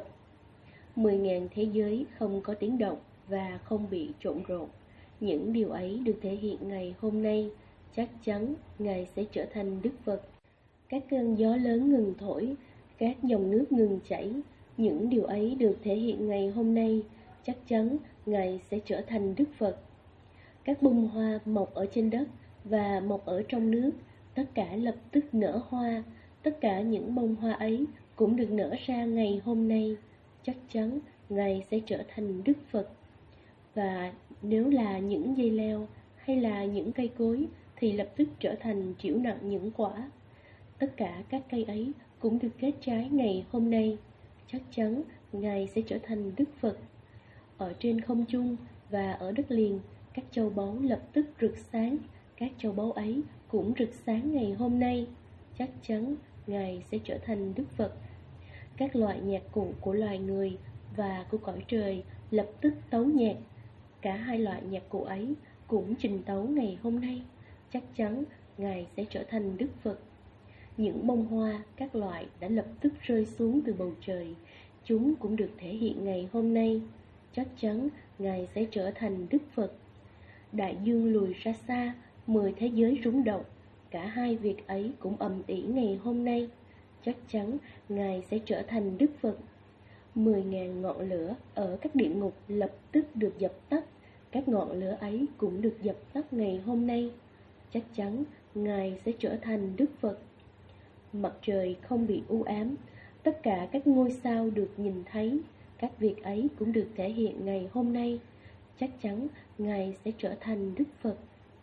10.000 thế giới không có tiếng động và không bị trộn rộn. Những điều ấy được thể hiện ngày hôm nay. Chắc chắn Ngài sẽ trở thành Đức Phật. Các cơn gió lớn ngừng thổi, các dòng nước ngừng chảy. Những điều ấy được thể hiện ngày hôm nay. Chắc chắn Ngài sẽ trở thành Đức Phật. Các bông hoa mọc ở trên đất và mọc ở trong nước, tất cả lập tức nở hoa. Tất cả những bông hoa ấy cũng được nở ra ngày hôm nay. Chắc chắn Ngài sẽ trở thành Đức Phật. Và nếu là những dây leo hay là những cây cối thì lập tức trở thành trĩu nặng những quả. Tất cả các cây ấy cũng được kết trái ngày hôm nay. Chắc chắn Ngài sẽ trở thành Đức Phật. Ở trên không trung và ở đất liền, các châu báu lập tức rực sáng. Các châu báu ấy cũng rực sáng ngày hôm nay. Chắc chắn Ngài sẽ trở thành Đức Phật. Các loại nhạc cụ của loài người và của cõi trời lập tức tấu nhạc. Cả hai loại nhạc cụ ấy cũng trình tấu ngày hôm nay. Chắc chắn Ngài sẽ trở thành Đức Phật. Những bông hoa các loại đã lập tức rơi xuống từ bầu trời. Chúng cũng được thể hiện ngày hôm nay. Chắc chắn Ngài sẽ trở thành Đức Phật. Đại dương lùi ra xa, 10 thế giới rung động. Cả hai việc ấy cũng ầm ĩ ngày hôm nay. Chắc chắn Ngài sẽ trở thành Đức Phật. 10.000 ngọn lửa ở các địa ngục lập tức được dập tắt. Các ngọn lửa ấy cũng được dập tắt ngày hôm nay. Chắc chắn Ngài sẽ trở thành Đức Phật. Mặt trời không bị u ám. Tất cả các ngôi sao được nhìn thấy. Các việc ấy cũng được thể hiện ngày hôm nay. Chắc chắn Ngài sẽ trở thành Đức Phật.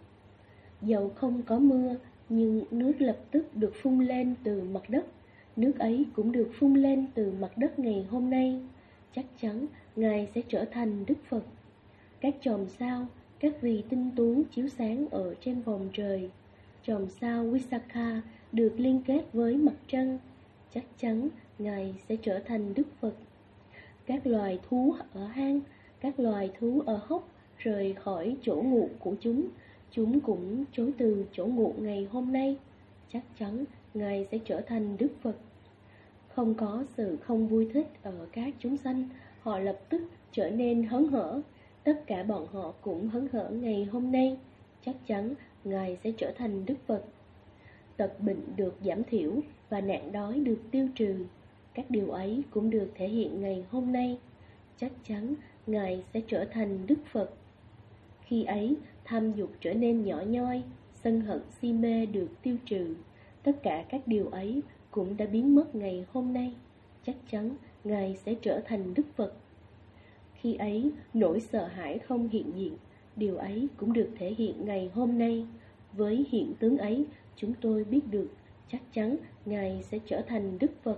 Dầu không có mưa, nhưng nước lập tức được phun lên từ mặt đất. Nước ấy cũng được phun lên từ mặt đất ngày hôm nay. Chắc chắn Ngài sẽ trở thành Đức Phật. Các chòm sao, các vì tinh tú chiếu sáng ở trên vòng trời. Chòm sao Visakha được liên kết với mặt trăng. Chắc chắn Ngài sẽ trở thành Đức Phật. Các loài thú ở hang, các loài thú ở hốc rời khỏi chỗ ngụ của chúng cũng chối từ chỗ ngụ ngày hôm nay. Chắc chắn Ngài sẽ trở thành Đức Phật. Không có sự không vui thích ở các chúng sanh, họ lập tức trở nên hớn hở. Tất cả bọn họ cũng hớn hở ngày hôm nay. Chắc chắn Ngài sẽ trở thành Đức Phật. Tật bệnh được giảm thiểu và nạn đói được tiêu trừ. Các điều ấy cũng được thể hiện ngày hôm nay. Chắc chắn Ngài sẽ trở thành Đức Phật. Khi ấy, tham dục trở nên nhỏ nhoi, sân hận si mê được tiêu trừ. Tất cả các điều ấy cũng đã biến mất ngày hôm nay. Chắc chắn Ngài sẽ trở thành Đức Phật. Khi ấy, nỗi sợ hãi không hiện diện. Điều ấy cũng được thể hiện ngày hôm nay. Với hiện tướng ấy, chúng tôi biết được chắc chắn Ngài sẽ trở thành Đức Phật.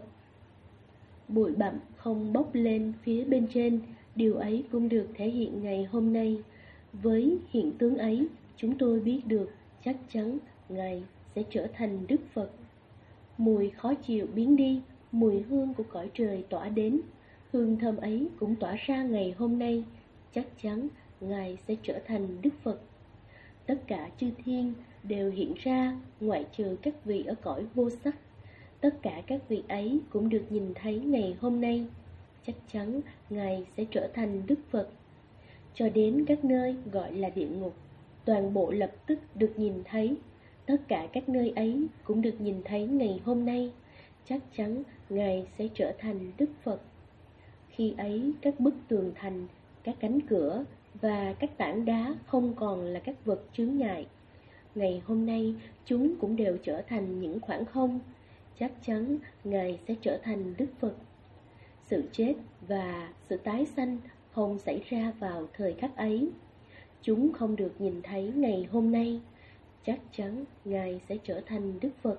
Bụi bặm không bốc lên phía bên trên. Điều ấy cũng được thể hiện ngày hôm nay. Với hiện tướng ấy, chúng tôi biết được chắc chắn Ngài sẽ trở thành Đức Phật. Mùi khó chịu biến đi, mùi hương của cõi trời tỏa đến. Hương thơm ấy cũng tỏa ra ngày hôm nay. Chắc chắn Ngài sẽ trở thành Đức Phật. Tất cả chư thiên đều hiện ra ngoại trừ các vị ở cõi vô sắc. Tất cả các vị ấy cũng được nhìn thấy ngày hôm nay. Chắc chắn Ngài sẽ trở thành Đức Phật. Cho đến các nơi gọi là địa ngục, toàn bộ lập tức được nhìn thấy. Tất cả các nơi ấy cũng được nhìn thấy ngày hôm nay. Chắc chắn Ngài sẽ trở thành Đức Phật. Khi ấy các bức tường thành, các cánh cửa và các tảng đá không còn là các vật chướng ngại. Ngày hôm nay chúng cũng đều trở thành những khoảng không. Chắc chắn Ngài sẽ trở thành Đức Phật. Sự chết và sự tái sanh không xảy ra vào thời khắc ấy. Chúng không được nhìn thấy ngày hôm nay. Chắc chắn Ngài sẽ trở thành Đức Phật.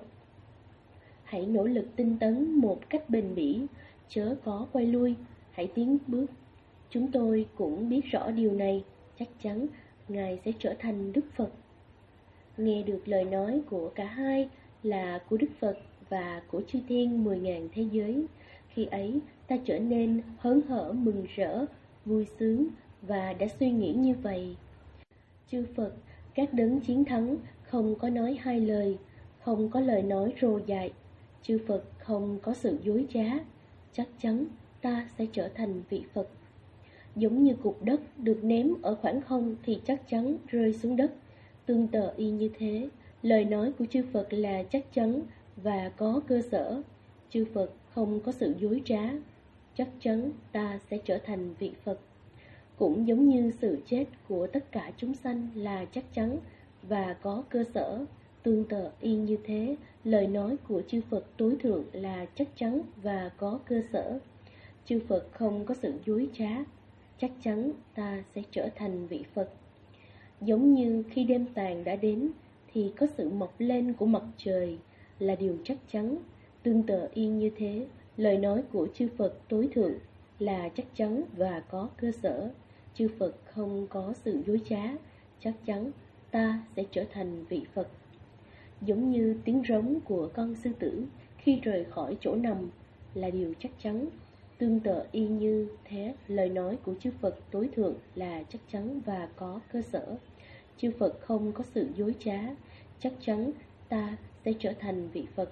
Hãy nỗ lực tinh tấn một cách bền bỉ, chớ có quay lui, hãy tiến bước. Chúng tôi cũng biết rõ điều này, chắc chắn Ngài sẽ trở thành Đức Phật. Nghe được lời nói của cả hai là của Đức Phật và của chư thiên 10.000 thế giới. Khi ấy ta trở nên hớn hở mừng rỡ, vui sướng và đã suy nghĩ như vậy. Chư Phật, các đấng chiến thắng, không có nói hai lời, không có lời nói rồ dại. Chư Phật không có sự dối trá. Chắc chắn ta sẽ trở thành vị Phật. Giống như cục đất được ném ở khoảng không thì chắc chắn rơi xuống đất. Tương tự y như thế, lời nói của chư Phật là chắc chắn và có cơ sở. Chư Phật không có sự dối trá. Chắc chắn ta sẽ trở thành vị Phật. Cũng giống như sự chết của tất cả chúng sanh là chắc chắn và có cơ sở. Tương tự y như thế, lời nói của chư Phật tối thượng là chắc chắn và có cơ sở. Chư Phật không có sự dối trá. Chắc chắn ta sẽ trở thành vị Phật. Giống như khi đêm tàn đã đến thì có sự mọc lên của mặt trời là điều chắc chắn. Tương tự y như thế, lời nói của chư Phật tối thượng là chắc chắn và có cơ sở. Chư Phật không có sự dối trá. Chắc chắn ta sẽ trở thành vị Phật. Giống như tiếng rống của con sư tử khi rời khỏi chỗ nằm là điều chắc chắn. Tương tự y như thế, lời nói của chư Phật tối thượng là chắc chắn và có cơ sở. Chư Phật không có sự dối trá. Chắc chắn ta sẽ trở thành vị Phật.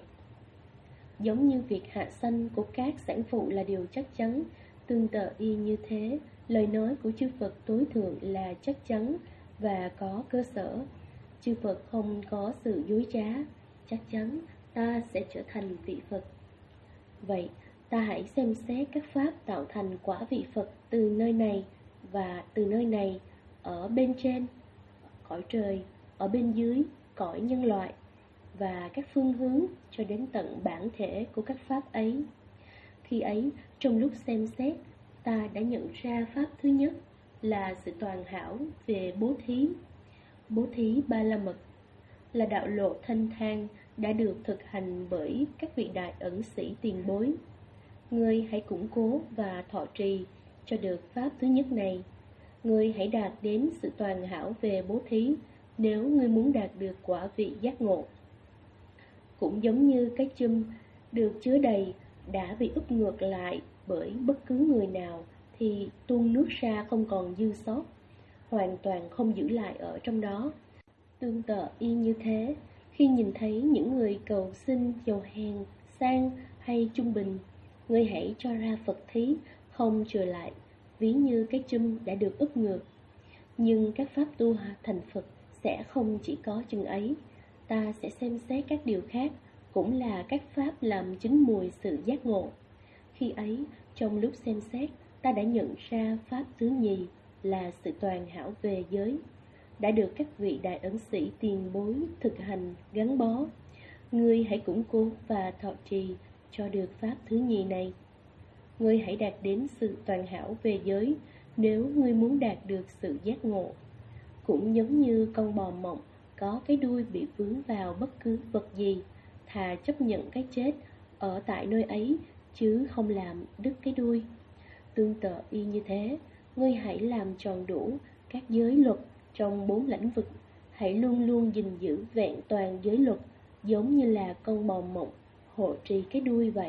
Giống như việc hạ sanh của các sản phụ là điều chắc chắn. Tương tự y như thế, lời nói của chư Phật tối thượng là chắc chắn và có cơ sở. Chư Phật không có sự dối trá. Chắc chắn ta sẽ trở thành vị Phật. Vậy, ta hãy xem xét các pháp tạo thành quả vị Phật từ nơi này và từ nơi này, ở bên trên, cõi trời, ở bên dưới, cõi nhân loại, và các phương hướng cho đến tận bản thể của các pháp ấy. Khi ấy, trong lúc xem xét, ta đã nhận ra pháp thứ nhất là sự toàn hảo về bố thí. Bố thí ba la mật là đạo lộ thanh thang đã được thực hành bởi các vị đại ẩn sĩ tiền bối. Ngươi hãy củng cố và thọ trì cho được pháp thứ nhất này. Ngươi hãy đạt đến sự toàn hảo về bố thí nếu ngươi muốn đạt được quả vị giác ngộ. Cũng giống như cái chum được chứa đầy đã bị úp ngược lại bởi bất cứ người nào thì tuôn nước ra không còn dư sót, hoàn toàn không giữ lại ở trong đó. Tương tự y như thế, khi nhìn thấy những người cầu xin giàu hèn, sang hay trung bình, ngươi hãy cho ra Phật thí, không trở lại, ví như cái chum đã được úp ngược. Nhưng các pháp tu thành Phật sẽ không chỉ có chừng ấy. Ta sẽ xem xét các điều khác, cũng là các pháp làm chứng mùi sự giác ngộ. Khi ấy, trong lúc xem xét, ta đã nhận ra pháp thứ nhì là sự toàn hảo về giới, đã được các vị đại ẩn sĩ tiền bối thực hành gắn bó. Ngươi hãy củng cố và thọ trì cho được pháp thứ nhì này. Ngươi hãy đạt đến sự toàn hảo về giới nếu ngươi muốn đạt được sự giác ngộ. Cũng giống như con bò mộng có cái đuôi bị vướng vào bất cứ vật gì, thà chấp nhận cái chết ở tại nơi ấy chứ không làm đứt cái đuôi. Tương tự y như thế, ngươi hãy làm tròn đủ các giới luật trong 4 lĩnh vực. Hãy luôn luôn gìn giữ vẹn toàn giới luật, giống như là con bò mộng hộ trì cái đuôi vậy.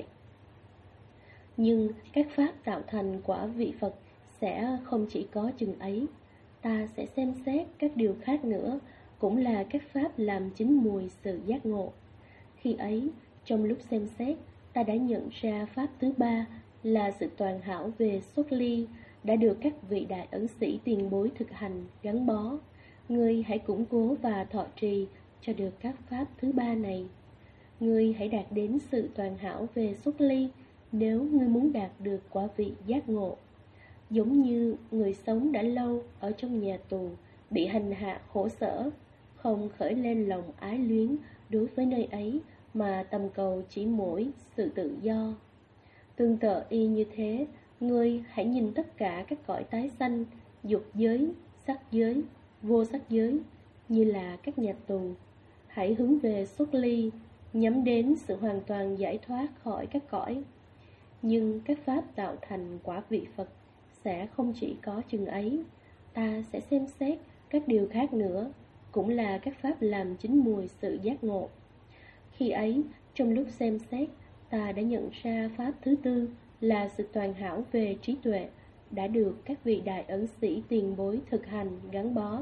Nhưng các pháp tạo thành quả vị Phật sẽ không chỉ có chừng ấy. Ta sẽ xem xét các điều khác nữa, cũng là các pháp làm chín mùi sự giác ngộ. Khi ấy, trong lúc xem xét, ta đã nhận ra pháp thứ ba là sự toàn hảo về xuất ly, đã được các vị đại ẩn sĩ tiền bối thực hành gắn bó. Ngươi hãy củng cố và thọ trì cho được các pháp thứ ba này. Ngươi hãy đạt đến sự toàn hảo về xuất ly nếu ngươi muốn đạt được quả vị giác ngộ. Giống như người sống đã lâu ở trong nhà tù, bị hành hạ khổ sở, không khởi lên lòng ái luyến đối với nơi ấy mà tầm cầu chỉ mỗi sự tự do. Tương tự y như thế, ngươi hãy nhìn tất cả các cõi tái sanh, dục giới, sắc giới, vô sắc giới như là các nhà tù. Hãy hướng về xuất ly, nhắm đến sự hoàn toàn giải thoát khỏi các cõi. Nhưng các pháp tạo thành quả vị Phật sẽ không chỉ có chừng ấy. Ta sẽ xem xét các điều khác nữa, cũng là các pháp làm chín mùi sự giác ngộ. Khi ấy, Trong lúc xem xét, ta đã nhận ra pháp thứ tư là sự toàn hảo về trí tuệ, đã được các vị đại ẩn sĩ tiền bối thực hành gắn bó.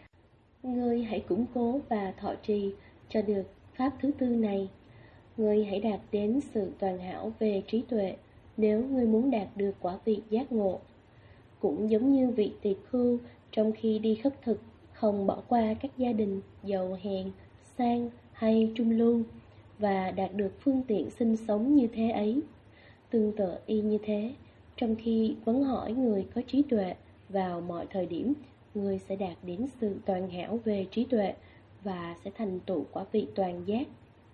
Ngươi hãy củng cố và thọ trì cho được pháp thứ tư này. Ngươi hãy đạt đến sự toàn hảo về trí tuệ nếu ngươi muốn đạt được quả vị giác ngộ. Cũng giống như vị tỳ khưu trong khi đi khất thực không bỏ qua các gia đình giàu hèn, sang hay trung lưu và đạt được phương tiện sinh sống như thế ấy. Tương tự y như thế, trong khi vấn hỏi người có trí tuệ vào mọi thời điểm, người sẽ đạt đến sự toàn hảo về trí tuệ và sẽ thành tựu quả vị toàn giác.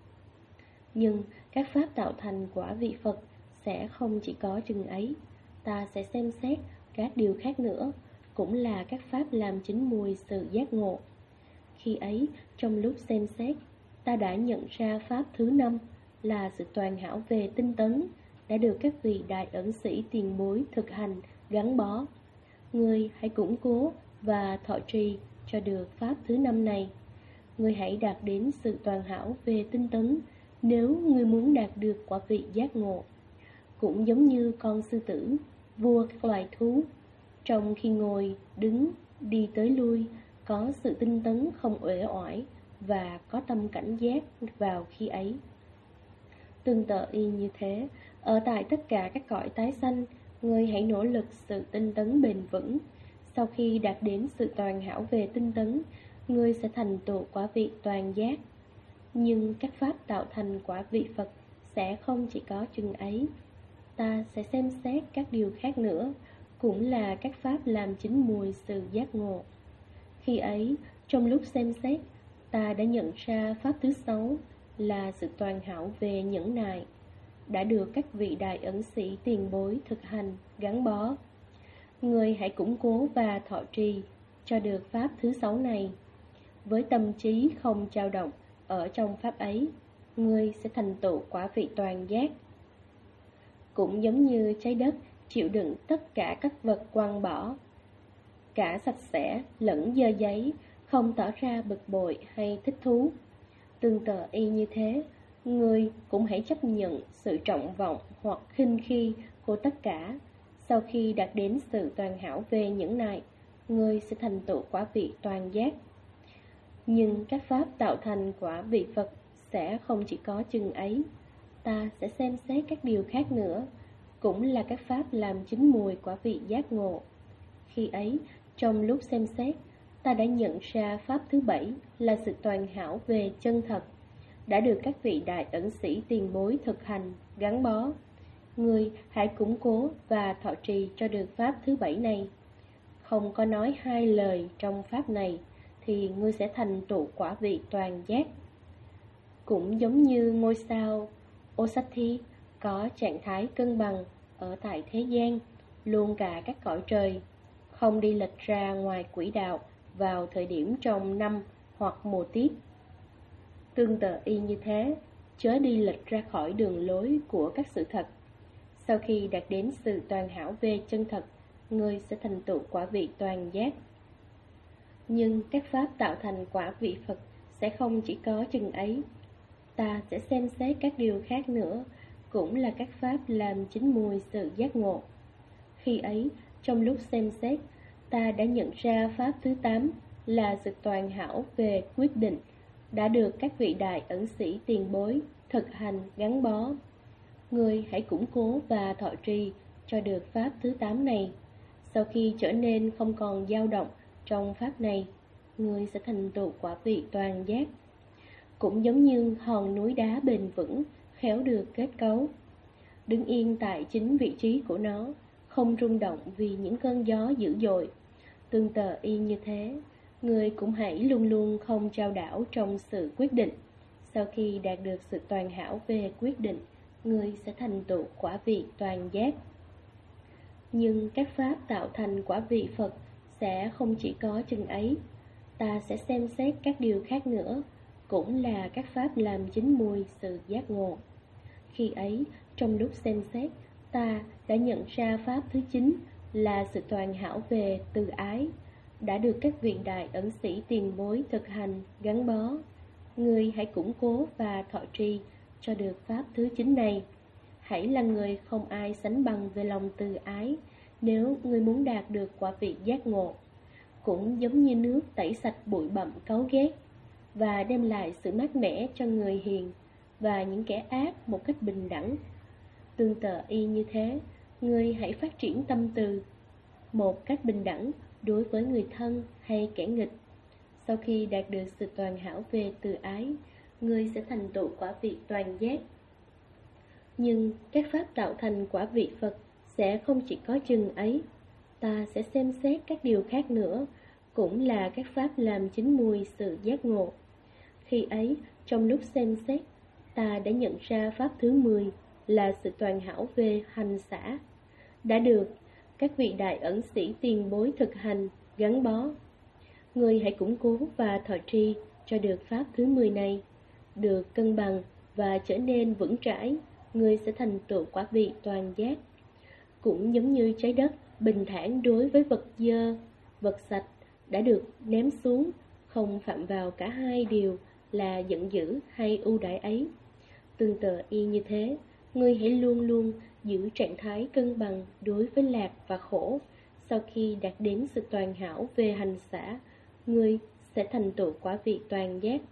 Nhưng các pháp tạo thành quả vị Phật sẽ không chỉ có chừng ấy. Ta sẽ xem xét các điều khác nữa, cũng là các pháp làm chín mùi sự giác ngộ. Khi ấy, trong lúc xem xét, ta đã nhận ra pháp thứ năm là sự toàn hảo về tinh tấn, đã được các vị đại ẩn sĩ tiền bối thực hành gắn bó. Ngươi hãy củng cố và thọ trì cho được pháp thứ năm này. Ngươi hãy đạt đến sự toàn hảo về tinh tấn nếu ngươi muốn đạt được quả vị giác ngộ. Cũng giống như con sư tử, vua các loài thú, trong khi ngồi, đứng, đi tới lui, có sự tinh tấn không uể oải và có tâm cảnh giác vào khi ấy. Tương tự y như thế, ở tại tất cả các cõi tái sanh, ngươi hãy nỗ lực sự tinh tấn bền vững. Sau khi đạt đến sự toàn hảo về tinh tấn, ngươi sẽ thành tựu quả vị toàn giác. Nhưng các pháp tạo thành quả vị Phật sẽ không chỉ có chừng ấy. Ta sẽ xem xét các điều khác nữa, cũng là các pháp làm chín mùi sự giác ngộ. Khi ấy, trong lúc xem xét, ta đã nhận ra pháp thứ sáu là sự toàn hảo về nhẫn nại, đã được các vị đại ẩn sĩ tiền bối thực hành gắn bó. Người hãy củng cố và thọ trì cho được pháp thứ sáu này. Với tâm trí không dao động ở trong pháp ấy, người sẽ thành tựu quả vị toàn giác. Cũng giống như trái đất chịu đựng tất cả các vật quăng bỏ, cả sạch sẽ lẫn dơ giấy, không tỏ ra bực bội hay thích thú. Tương tự y như thế, người cũng hãy chấp nhận sự trọng vọng hoặc khinh khi của tất cả. Sau khi đạt đến sự toàn hảo về nhẫn nại, người sẽ thành tựu quả vị toàn giác. Nhưng các pháp tạo thành quả vị Phật sẽ không chỉ có chừng ấy. Ta sẽ xem xét các điều khác nữa, cũng là các pháp làm chín mùi quả vị giác ngộ. Khi ấy, trong lúc xem xét, ta đã nhận ra pháp thứ bảy là sự toàn hảo về chân thật, đã được các vị đại ẩn sĩ tiền bối thực hành gắn bó. Ngươi hãy củng cố và thọ trì cho được pháp thứ bảy này. Không có nói hai lời trong pháp này thì ngươi sẽ thành tựu quả vị toàn giác. Cũng giống như ngôi sao Osati có trạng thái cân bằng ở tại thế gian, luôn cả các cõi trời, không đi lệch ra ngoài quỹ đạo vào thời điểm trong năm hoặc mùa tiết. Tương tự y như thế, chớ đi lệch ra khỏi đường lối của các sự thật. Sau khi đạt đến sự toàn hảo về chân thật, ngươi sẽ thành tựu quả vị toàn giác. Nhưng các pháp tạo thành quả vị Phật sẽ không chỉ có chừng ấy. Ta sẽ xem xét các điều khác nữa, cũng là các pháp làm chín mùi sự giác ngộ. Khi ấy, trong lúc xem xét, ta đã nhận ra pháp thứ 8 là sự toàn hảo về quyết định, đã được các vị đại ẩn sĩ tiền bối thực hành gắn bó. Ngươi hãy củng cố và thọ trì cho được pháp thứ 8 này. Sau khi trở nên không còn dao động trong pháp này, ngươi sẽ thành tựu quả vị toàn giác. Cũng giống như hòn núi đá bền vững, khéo được kết cấu, đứng yên tại chính vị trí của nó, không rung động vì những cơn gió dữ dội. Tương tự y như thế, người cũng hãy luôn luôn không chao đảo trong sự quyết định. Sau khi đạt được sự toàn hảo về quyết định, người sẽ thành tựu quả vị toàn giác. Nhưng các pháp tạo thành quả vị Phật sẽ không chỉ có chừng ấy. Ta sẽ xem xét các điều khác nữa, cũng là các pháp làm chín mùi sự giác ngộ. Khi ấy, trong lúc xem xét, ta đã nhận ra pháp thứ 9 là sự toàn hảo về từ ái, đã được các vị đại ẩn sĩ tiền bối thực hành gắn bó. Ngươi hãy củng cố và thọ trì cho được pháp thứ 9 này. Hãy là người không ai sánh bằng về lòng từ ái nếu ngươi muốn đạt được quả vị giác ngộ. Cũng giống như nước tẩy sạch bụi bặm cáu ghét và đem lại sự mát mẻ cho người hiền và những kẻ ác một cách bình đẳng. Tương tự y như thế, ngươi hãy phát triển tâm từ một cách bình đẳng đối với người thân hay kẻ nghịch. Sau khi đạt được sự toàn hảo về từ ái, ngươi sẽ thành tựu quả vị toàn giác. Nhưng các pháp tạo thành quả vị Phật sẽ không chỉ có chừng ấy. Ta sẽ xem xét các điều khác nữa, cũng là các pháp làm chín mùi sự giác ngộ. Khi ấy, trong lúc xem xét, ta đã nhận ra pháp thứ 10 là sự toàn hảo về hành xả. Đã được các vị đại ẩn sĩ tiền bối thực hành, gắn bó. Người hãy củng cố và thọ trì cho được pháp thứ 10 này. Được cân bằng và trở nên vững chãi, người sẽ thành tựu quả vị toàn giác. Cũng giống như trái đất bình thản đối với vật dơ, vật sạch đã được ném xuống, không phạm vào cả hai điều là giận dữ hay ưu đãi ấy. Tương tự y như thế, ngươi hãy luôn luôn giữ trạng thái cân bằng đối với lạc và khổ. Sau khi đạt đến sự toàn hảo về hành xả, ngươi sẽ thành tựu quả vị toàn giác.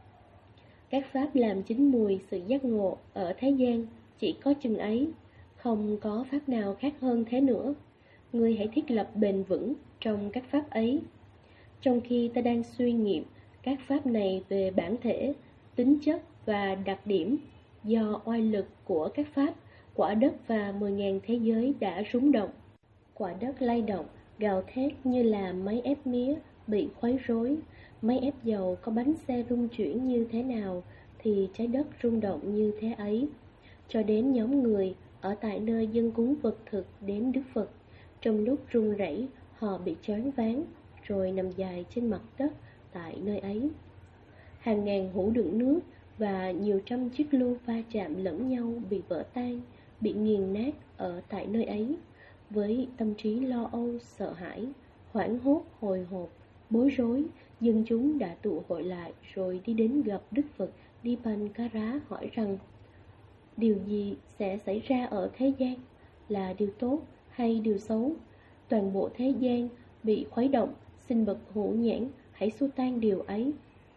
Các pháp làm chín mùi sự giác ngộ ở thế gian chỉ có chừng ấy, không có pháp nào khác hơn thế nữa. Ngươi hãy thiết lập bền vững trong các pháp ấy. Trong khi ta đang suy nghiệm các pháp này về bản thể, tính chất và đặc điểm, do oai lực của các pháp, quả đất và 10.000 thế giới đã rung động. Quả đất lay động, gào thét như là máy ép mía bị khuấy rối. Máy ép dầu có bánh xe rung chuyển như thế nào thì trái đất rung động như thế ấy. Cho đến nhóm người ở tại nơi dân cúng vật thực đến Đức Phật, trong lúc run rẩy họ bị choáng váng rồi nằm dài trên mặt đất tại nơi ấy. Hàng ngàn hũ đựng nước và nhiều trăm chiếc lu va chạm lẫn nhau bị vỡ tan, bị nghiền nát ở tại nơi ấy. Với tâm trí lo âu, sợ hãi, hoảng hốt, hồi hộp, bối rối, dân chúng đã tụ hội lại rồi đi đến gặp Đức Phật Dipankara hỏi rằng: điều gì sẽ xảy ra ở thế gian? Là điều tốt hay điều xấu? Toàn bộ thế gian bị khuấy động, xin bậc hữu nhãn hãy xua tan điều ấy.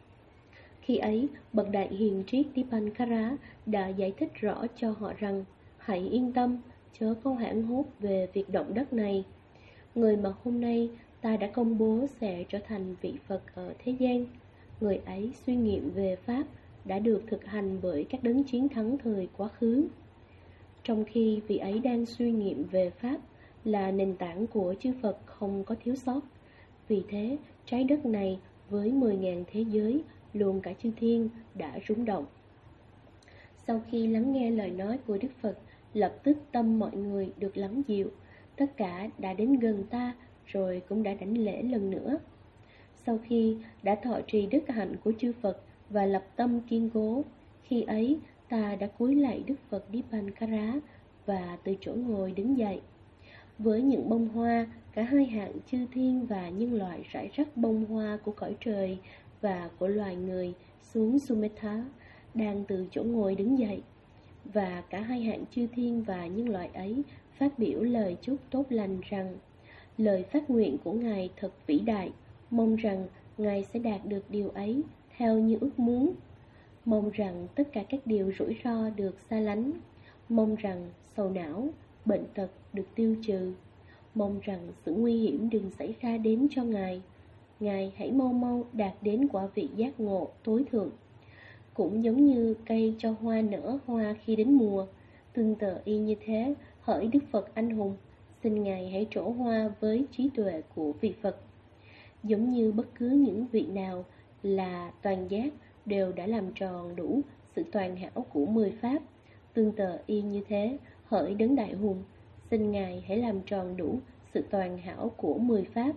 Khi ấy, bậc đại hiền triết Dipankara đã giải thích rõ cho họ rằng: hãy yên tâm, chớ có hoảng hốt về việc động đất này. Người mà hôm nay ta đã công bố sẽ trở thành vị Phật ở thế gian, người ấy suy nghiệm về Pháp đã được thực hành bởi các đấng chiến thắng thời quá khứ. Trong khi vị ấy đang suy nghiệm về Pháp là nền tảng của chư Phật không có thiếu sót. Vì thế, trái đất này với 10.000 thế giới, luôn cả chư thiên đã rung động. Sau khi lắng nghe lời nói của Đức Phật, lập tức tâm mọi người được lắng dịu. Tất cả đã đến gần ta rồi cũng đã đảnh lễ lần nữa. Sau khi đã thọ trì đức hạnh của chư Phật và lập tâm kiên cố, khi ấy ta đã cúi lạy Đức Phật Dipankara và từ chỗ ngồi đứng dậy. Với những bông hoa, cả hai hạng chư thiên và nhân loại rải rác bông hoa của cõi trời và của loài người xuống Sumetha, đang từ chỗ ngồi đứng dậy. Và cả hai hạng chư thiên và nhân loại ấy phát biểu lời chúc tốt lành rằng: lời phát nguyện của Ngài thật vĩ đại, mong rằng Ngài sẽ đạt được điều ấy theo như ước muốn. Mong rằng tất cả các điều rủi ro được xa lánh. Mong rằng sầu não, bệnh tật được tiêu trừ. Mong rằng sự nguy hiểm đừng xảy ra đến cho Ngài. Ngài hãy mau mau đạt đến quả vị giác ngộ tối thượng. Cũng giống như cây cho hoa nở hoa khi đến mùa, tương tự y như thế, hỡi Đức Phật anh hùng, xin Ngài hãy trổ hoa với trí tuệ của vị Phật. Giống như bất cứ những vị nào là toàn giác đều đã làm tròn đủ sự toàn hảo của 10 pháp, tương tự y như thế, hỡi Đấng Đại Hùng, xin Ngài hãy làm tròn đủ sự toàn hảo của 10 pháp.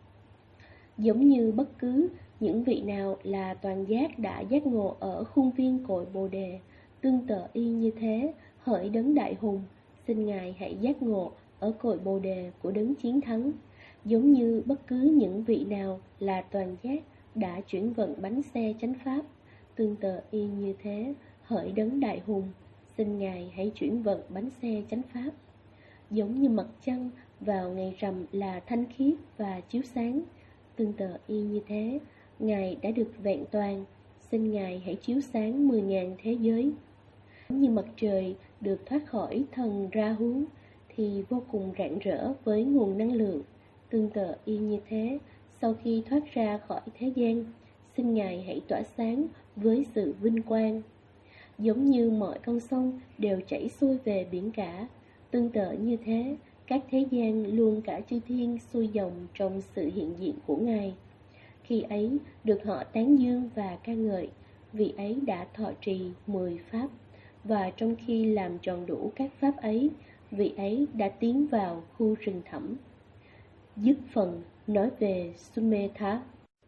Giống như bất cứ những vị nào là toàn giác đã giác ngộ ở khuôn viên cội Bồ Đề, tương tự y như thế, hỡi Đấng Đại Hùng, xin Ngài hãy giác ngộ ở cội Bồ Đề của Đấng Chiến Thắng. Giống như bất cứ những vị nào là toàn giác đã chuyển vận bánh xe chánh pháp, tương tự y như thế, Hỡi đấng đại hùng, xin Ngài hãy chuyển vận bánh xe chánh pháp. Giống như mặt trăng vào ngày rằm là thanh khiết và chiếu sáng, tương tự y như thế, Ngài đã được vẹn toàn, xin Ngài hãy chiếu sáng 10.000 thế giới. Giống như mặt trời được thoát khỏi thần Rahu thì vô cùng rạng rỡ với nguồn năng lượng, tương tự y như thế, sau khi thoát ra khỏi thế gian, xin Ngài hãy tỏa sáng với sự vinh quang. Giống như mọi con sông đều chảy xuôi về biển cả, tương tự như thế, các thế gian luôn cả chư thiên xuôi dòng trong sự hiện diện của Ngài. Khi ấy được họ tán dương và ca ngợi, vì ấy đã thọ trì 10 pháp, và trong khi làm tròn đủ các pháp ấy, vị ấy đã tiến vào khu rừng thẳm. Dứt phần nói về Sumetha.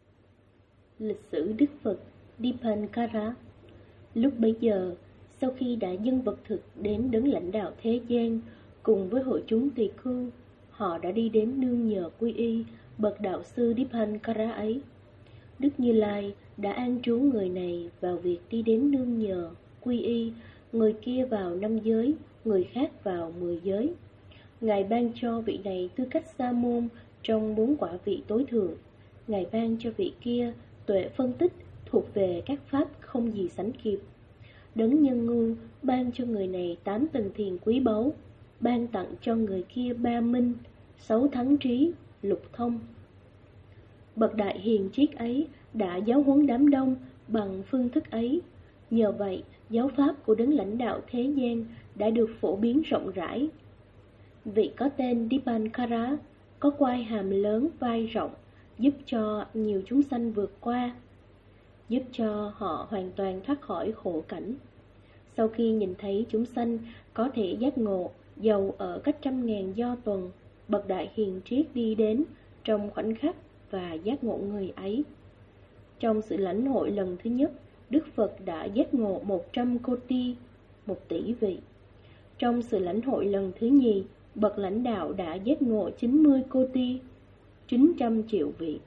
Lịch sử Đức Phật Dipankara. Lúc bấy giờ, sau khi đã dâng vật thực đến đấng lãnh đạo thế gian, cùng với hội chúng tỳ khưu, họ đã đi đến nương nhờ quy y bậc đạo sư Dipankara ấy. Đức Như Lai đã an trú người này vào việc đi đến nương nhờ quy y, người kia vào 5 giới, người khác vào 10 giới. Ngài ban cho vị này tư cách sa môn trong 4 quả vị tối thượng. Ngài ban cho vị kia tuệ phân tích thuộc về các pháp không gì sánh kịp. Đấng Nhân Ngu ban cho người này 8 tầng thiền quý báu, ban tặng cho người kia 3 minh, 6 thắng trí, lục thông. Bậc đại hiền triết ấy đã giáo huấn đám đông bằng phương thức ấy. Nhờ vậy, giáo pháp của đấng lãnh đạo thế gian đã được phổ biến rộng rãi. Vị có tên Dipankara có quai hàm lớn vai rộng, giúp cho nhiều chúng sanh vượt qua, giúp cho họ hoàn toàn thoát khỏi khổ cảnh. Sau khi nhìn thấy chúng sanh có thể giác ngộ dầu ở cách 100.000 do tuần, bậc đại hiền triết đi đến trong khoảnh khắc và giác ngộ người ấy. Trong sự lãnh hội lần thứ nhất, Đức Phật đã giác ngộ 100 koti, 1 tỷ vị. Trong sự lãnh hội lần thứ nhì, bậc lãnh đạo đã giác ngộ 90 koti, 900 triệu vị.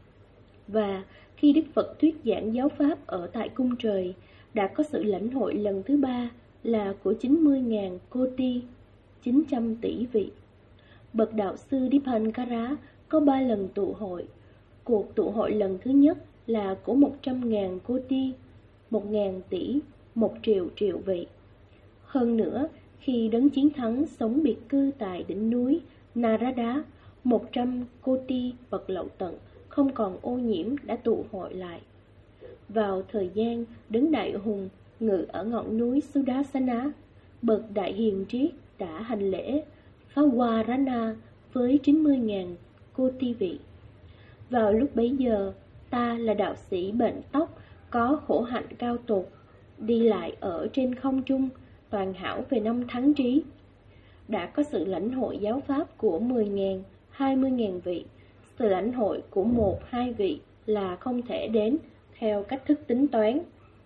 Và khi Đức Phật thuyết giảng giáo pháp ở tại cung trời, đã có sự lãnh hội lần thứ ba là của 90.000 koti, 900 tỷ vị. Bậc đạo sư Dipankara có 3 lần tụ hội. Cuộc tụ hội lần thứ nhất là của 100.000 koti, 1.000 tỷ, 1 triệu triệu vị. Hơn nữa, khi đấng chiến thắng sống biệt cư tại đỉnh núi Narada, 100 koti bậc lậu tận không còn ô nhiễm đã tụ hội lại. Vào thời gian đấng đại hùng ngự ở ngọn núi Sudasana, bậc đại hiền triết đã hành lễ Phawarana với 90.000 koti vị. Vào lúc bấy giờ, ta là đạo sĩ bệnh tóc, có khổ hạnh cao tột, đi lại ở trên không trung, toàn hảo về 5 thắng trí. Đã có sự lãnh hội giáo pháp của 10.000, 20.000 vị. Sự lãnh hội của 1-2 vị là không thể đến theo cách thức tính toán.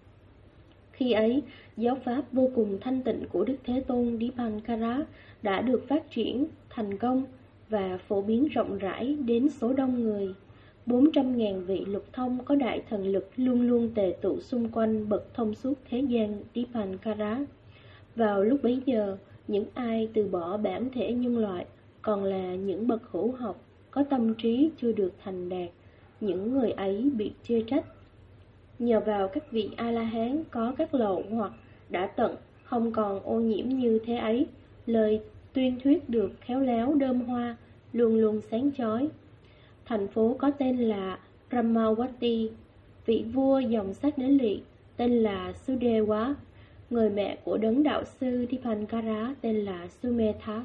Khi ấy, giáo pháp vô cùng thanh tịnh của Đức Thế Tôn Dipankara đã được phát triển thành công và phổ biến rộng rãi đến số đông người. 400.000 vị lục thông có đại thần lực luôn luôn tề tụ xung quanh bậc thông suốt thế gian Dipankara. Vào lúc bấy giờ, những ai từ bỏ bản thể nhân loại còn là những bậc hữu học, có tâm trí chưa được thành đạt. Những người ấy bị chê trách. Nhờ vào các vị A-la-hán có các lậu hoặc đã tận, không còn ô nhiễm như thế ấy, lời tuyên thuyết được khéo léo đơm hoa, luôn luôn sáng chói. Thành phố có tên là Brahmawati, vị vua dòng sắc đế lỵ tên là Sudewa, người mẹ của đấng đạo sư Dipankara tên là Sumetha.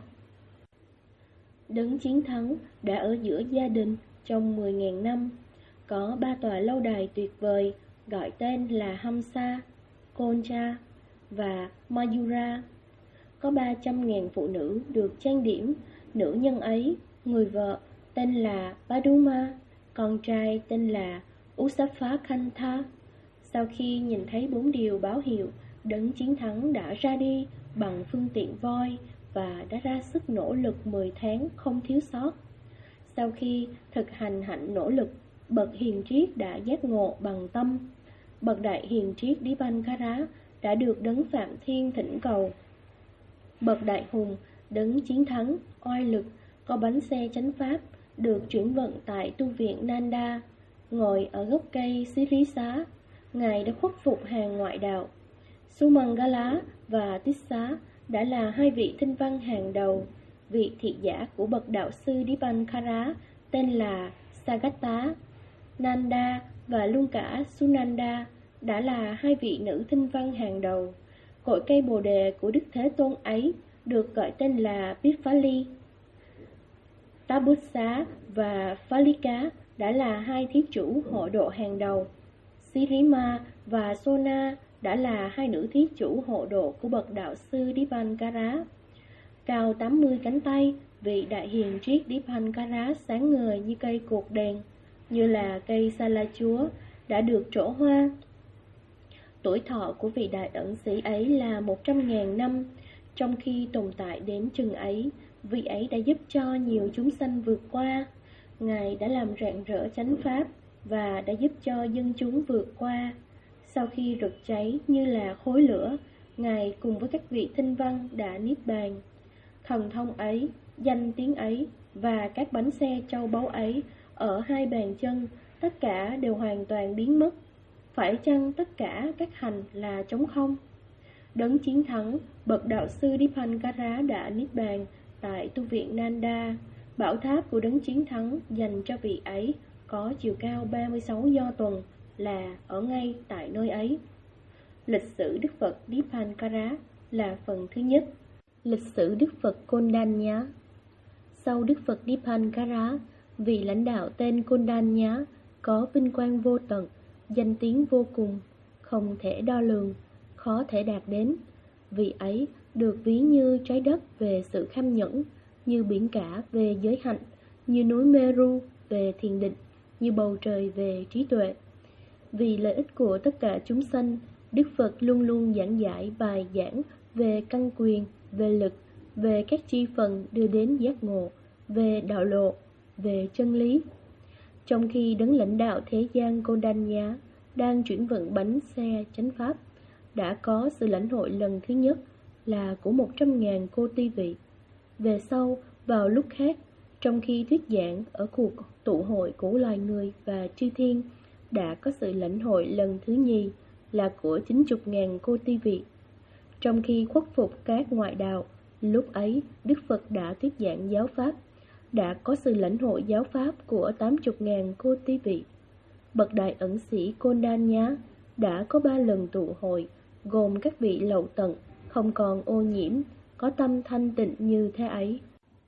Đấng chiến thắng đã ở giữa gia đình trong 10.000 năm, có 3 tòa lâu đài tuyệt vời gọi tên là Hamsa, Koncha và Mayura. Có 300.000 phụ nữ được trang điểm. Nữ nhân ấy, người vợ tên là Paduma, con trai tên là Usaphakantha. Sau khi nhìn thấy 4 điều báo hiệu, đấng chiến thắng đã ra đi bằng phương tiện voi và đã ra sức nỗ lực 10 tháng không thiếu sót. Sau khi thực hành hạnh nỗ lực, bậc hiền triết đã giác ngộ bằng tâm. Bậc đại hiền triết Dipankara đã được đấng Phạm Thiên thỉnh cầu. Bậc đại hùng, đấng chiến thắng, oai lực, có bánh xe chánh pháp, được chuyển vận tại tu viện Nanda. Ngồi ở gốc cây Sirisa, Ngài đã khuất phục hàng ngoại đạo. Sumangala và Tissa đã là hai vị tinh văn hàng đầu. Vị thị giả của bậc đạo sư Dipankara tên là Sagatta. Nanda và luôn cả Sunanda đã là hai vị nữ tinh văn hàng đầu. Cội cây bồ đề của Đức Thế Tôn ấy được gọi tên là Pipali. Tabussa và Phalika đã là hai thí chủ hộ độ hàng đầu. Sirima và Sona đã là hai nữ thí chủ hộ độ của bậc đạo sư Dipankara. Cao 80 cánh tay, vị đại hiền triết Dipankara sáng ngời như cây cột đèn, như là cây sa la chúa đã được trổ hoa. Tuổi thọ của vị đại ẩn sĩ ấy là 100.000 năm. Trong khi tồn tại đến chừng ấy, vị ấy đã giúp cho nhiều chúng sanh vượt qua. Ngài đã làm rạng rỡ chánh pháp và đã giúp cho dân chúng vượt qua. Sau khi rực cháy như là khối lửa, Ngài cùng với các vị tinh văn đã niết bàn. Thần thông ấy, danh tiếng ấy và các bánh xe châu báu ấy ở hai bàn chân, tất cả đều hoàn toàn biến mất. Phải chăng tất cả các hành là trống không? Đấng chiến thắng, bậc đạo sư Dipankara đã niết bàn tại tu viện Nanda. Bảo tháp của đấng chiến thắng dành cho vị ấy có chiều cao 36 do tuần, là ở ngay tại nơi ấy. Lịch sử Đức Phật Dipankara là phần thứ nhất. Lịch sử Đức Phật Kondanya. Sau Đức Phật Dipankara, vị lãnh đạo tên Kondanya có vinh quang vô tận, danh tiếng vô cùng, không thể đo lường, khó thể đạt đến. Vị ấy được ví như trái đất về sự kham nhẫn, như biển cả về giới hạnh, như núi Meru về thiền định, như bầu trời về trí tuệ. Vì lợi ích của tất cả chúng sanh, Đức Phật luôn luôn giảng giải bài giảng về căn quyền, về lực, về các chi phần đưa đến giác ngộ, về đạo lộ, về chân lý. Trong khi đấng lãnh đạo thế gian Kondanya đang chuyển vận bánh xe chánh pháp, đã có sự lãnh hội lần thứ nhất là của 100.000 cô ti vị. Về sau, vào lúc khác, trong khi thuyết giảng ở cuộc tụ hội của loài người và chư thiên, đã có sự lãnh hội lần thứ nhì là của 90.000 cô ti vị. Trong khi khuất phục các ngoại đạo, lúc ấy Đức Phật đã thuyết giảng giáo pháp, đã có sự lãnh hội giáo pháp của 80.000 cô ti vị. Bậc đại ẩn sĩ Kondanya đã có 3 lần tụ hội, gồm các vị lậu tận, không còn ô nhiễm, có tâm thanh tịnh như thế ấy.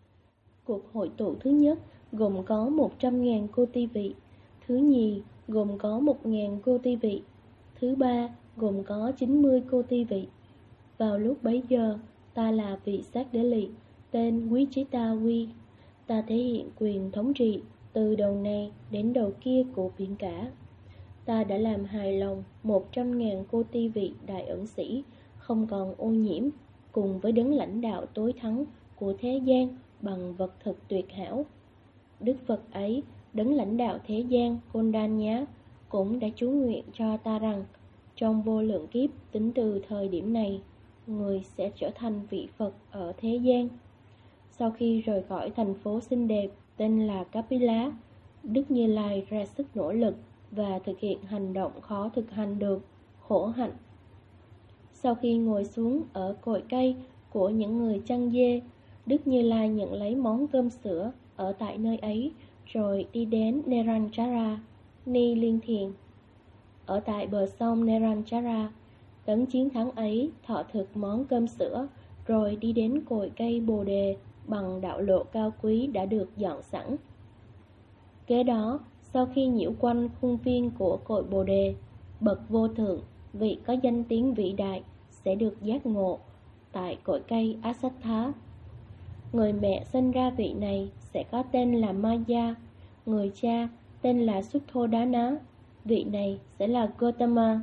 Cuộc hội tụ thứ nhất gồm có 100.000 cô ti vị, thứ nhì gồm có 1.000 cô ti vị, thứ ba gồm có 90 cô ti vị. Vào lúc bấy giờ, ta là vị sát đế lị, tên Wichita. Ta thể hiện quyền thống trị từ đầu này đến đầu kia của biển cả. Ta đã làm hài lòng 100.000 cô ti vị đại ẩn sĩ, không còn ô nhiễm, cùng với đấng lãnh đạo tối thắng của thế gian bằng vật thực tuyệt hảo. Đức Phật ấy, đấng lãnh đạo thế gian Kondanya, cũng đã chú nguyện cho ta rằng, trong vô lượng kiếp tính từ thời điểm này, người sẽ trở thành vị Phật ở thế gian. Sau khi rời khỏi thành phố xinh đẹp tên là Kapila, Đức Như Lai ra sức nỗ lực và thực hiện hành động khó thực hành được, khổ hạnh. Sau khi ngồi xuống ở cội cây của những người chăn dê, Đức Như Lai nhận lấy món cơm sữa ở tại nơi ấy, rồi đi đến Neranjara, Ni Liên Thiền. Ở tại bờ sông Neranjara, đấng chiến thắng ấy thọ thực món cơm sữa, rồi đi đến cội cây bồ đề bằng đạo lộ cao quý đã được dọn sẵn. Kế đó, sau khi nhiễu quanh khuôn viên của cội bồ đề, bậc vô thượng, vị có danh tiếng vĩ đại, sẽ được giác ngộ tại cội cây Asattha. Người mẹ sinh ra vị này sẽ có tên là Maya, người cha tên là Sutthodana, vị này sẽ là Gotama.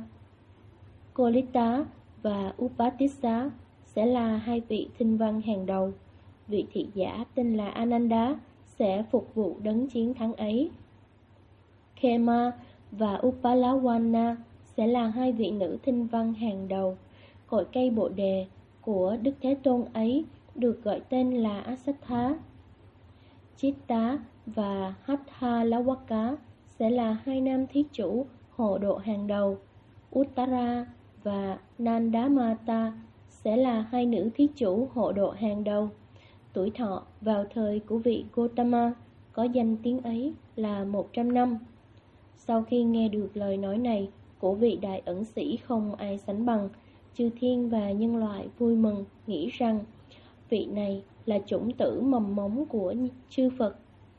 Kolita và Upatissa sẽ là hai vị tinh văn hàng đầu. Vị thị giả tên là Ananda sẽ phục vụ đấng chiến thắng ấy. Khema và Upalawana sẽ là hai vị nữ tinh văn hàng đầu. cội cây Bồ đề của Đức Thế Tôn ấy được gọi tên là Asattha. Chitta và Hathalawaka sẽ là hai nam thí chủ hộ độ hàng đầu. Uttara và Nandamata sẽ là hai nữ thí chủ hộ độ hàng đầu. Tuổi thọ vào thời của vị Gotama có danh tiếng ấy là 100 năm. Sau khi nghe được lời nói này của vị đại ẩn sĩ không ai sánh bằng, chư thiên và nhân loại vui mừng, nghĩ rằng vị này là chủng tử mầm mống của chư Phật.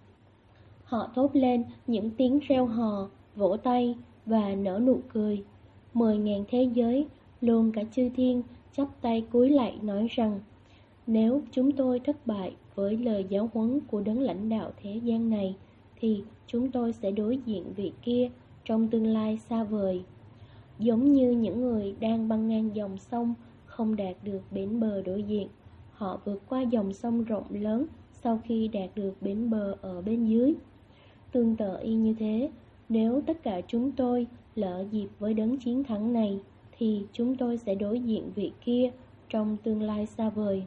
Họ thốt lên những tiếng reo hò, vỗ tay và nở nụ cười. 10.000 thế giới, luôn cả chư thiên, chắp tay cúi lạy nói rằng: nếu chúng tôi thất bại với lời giáo huấn của đấng lãnh đạo thế gian này, thì chúng tôi sẽ đối diện vị kia trong tương lai xa vời. Giống như những người đang băng ngang dòng sông không đạt được bến bờ đối diện, họ vượt qua dòng sông rộng lớn sau khi đạt được bến bờ ở bên dưới. Tương tự y như thế, nếu tất cả chúng tôi lỡ dịp với đấng chiến thắng này, thì chúng tôi sẽ đối diện vị kia trong tương lai xa vời.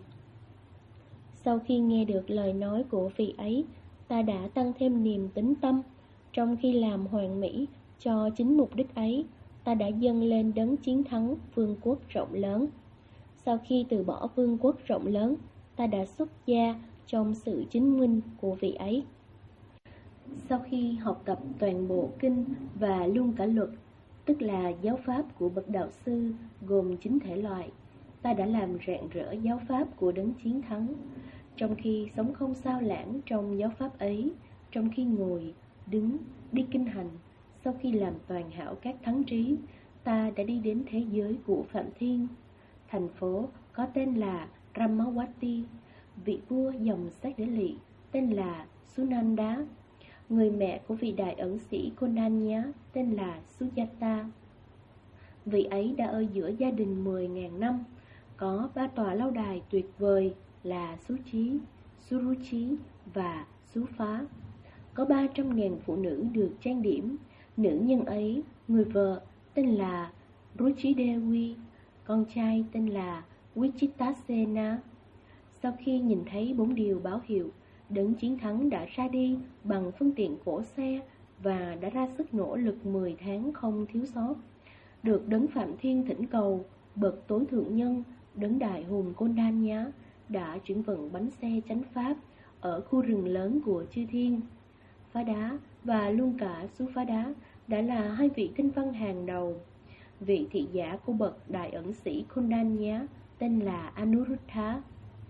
Sau khi nghe được lời nói của vị ấy, ta đã tăng thêm niềm tín tâm. Trong khi làm hoàn mỹ cho chính mục đích ấy, ta đã dâng lên đấng chiến thắng vương quốc rộng lớn. Sau khi từ bỏ vương quốc rộng lớn, ta đã xuất gia trong sự chứng minh của vị ấy. Sau khi học tập toàn bộ kinh và luôn cả luật, tức là giáo pháp của bậc đạo sư gồm 9 thể loại, ta đã làm rạng rỡ giáo pháp của đấng chiến thắng. Trong khi sống không sao lãng trong giáo pháp ấy, trong khi ngồi, đứng, đi kinh hành, sau khi làm toàn hảo các thắng trí, ta đã đi đến thế giới của Phạm Thiên. Thành phố có tên là Ramawati, vị vua dòng Sát Đế Lị tên là Sunanda, người mẹ của vị đại ẩn sĩ Kondanya tên là Sujata. Vị ấy đã ở giữa gia đình 10.000 năm, có 3 tòa lâu đài tuyệt vời là Suchi, Suruchi và Suphá. Có 300.000 phụ nữ được trang điểm. Nữ nhân ấy, người vợ tên là Ruchidevi, con trai tên là Vichittasena. Sau khi nhìn thấy 4 điều báo hiệu, đấng chiến thắng đã ra đi bằng phương tiện cỗ xe và đã ra sức nỗ lực 10 tháng không thiếu sót. Được đấng Phạm Thiên thỉnh cầu, bậc tối thượng nhân, đấng đại hùng Kondanya đã chuyển vận bánh xe chánh pháp ở khu rừng lớn của chư thiên. Phá Đá và luôn cả Sú Phá Đá đã là hai vị tinh văn hàng đầu. Vị thị giả của bậc đại ẩn sĩ Kondanya tên là Anuruddha.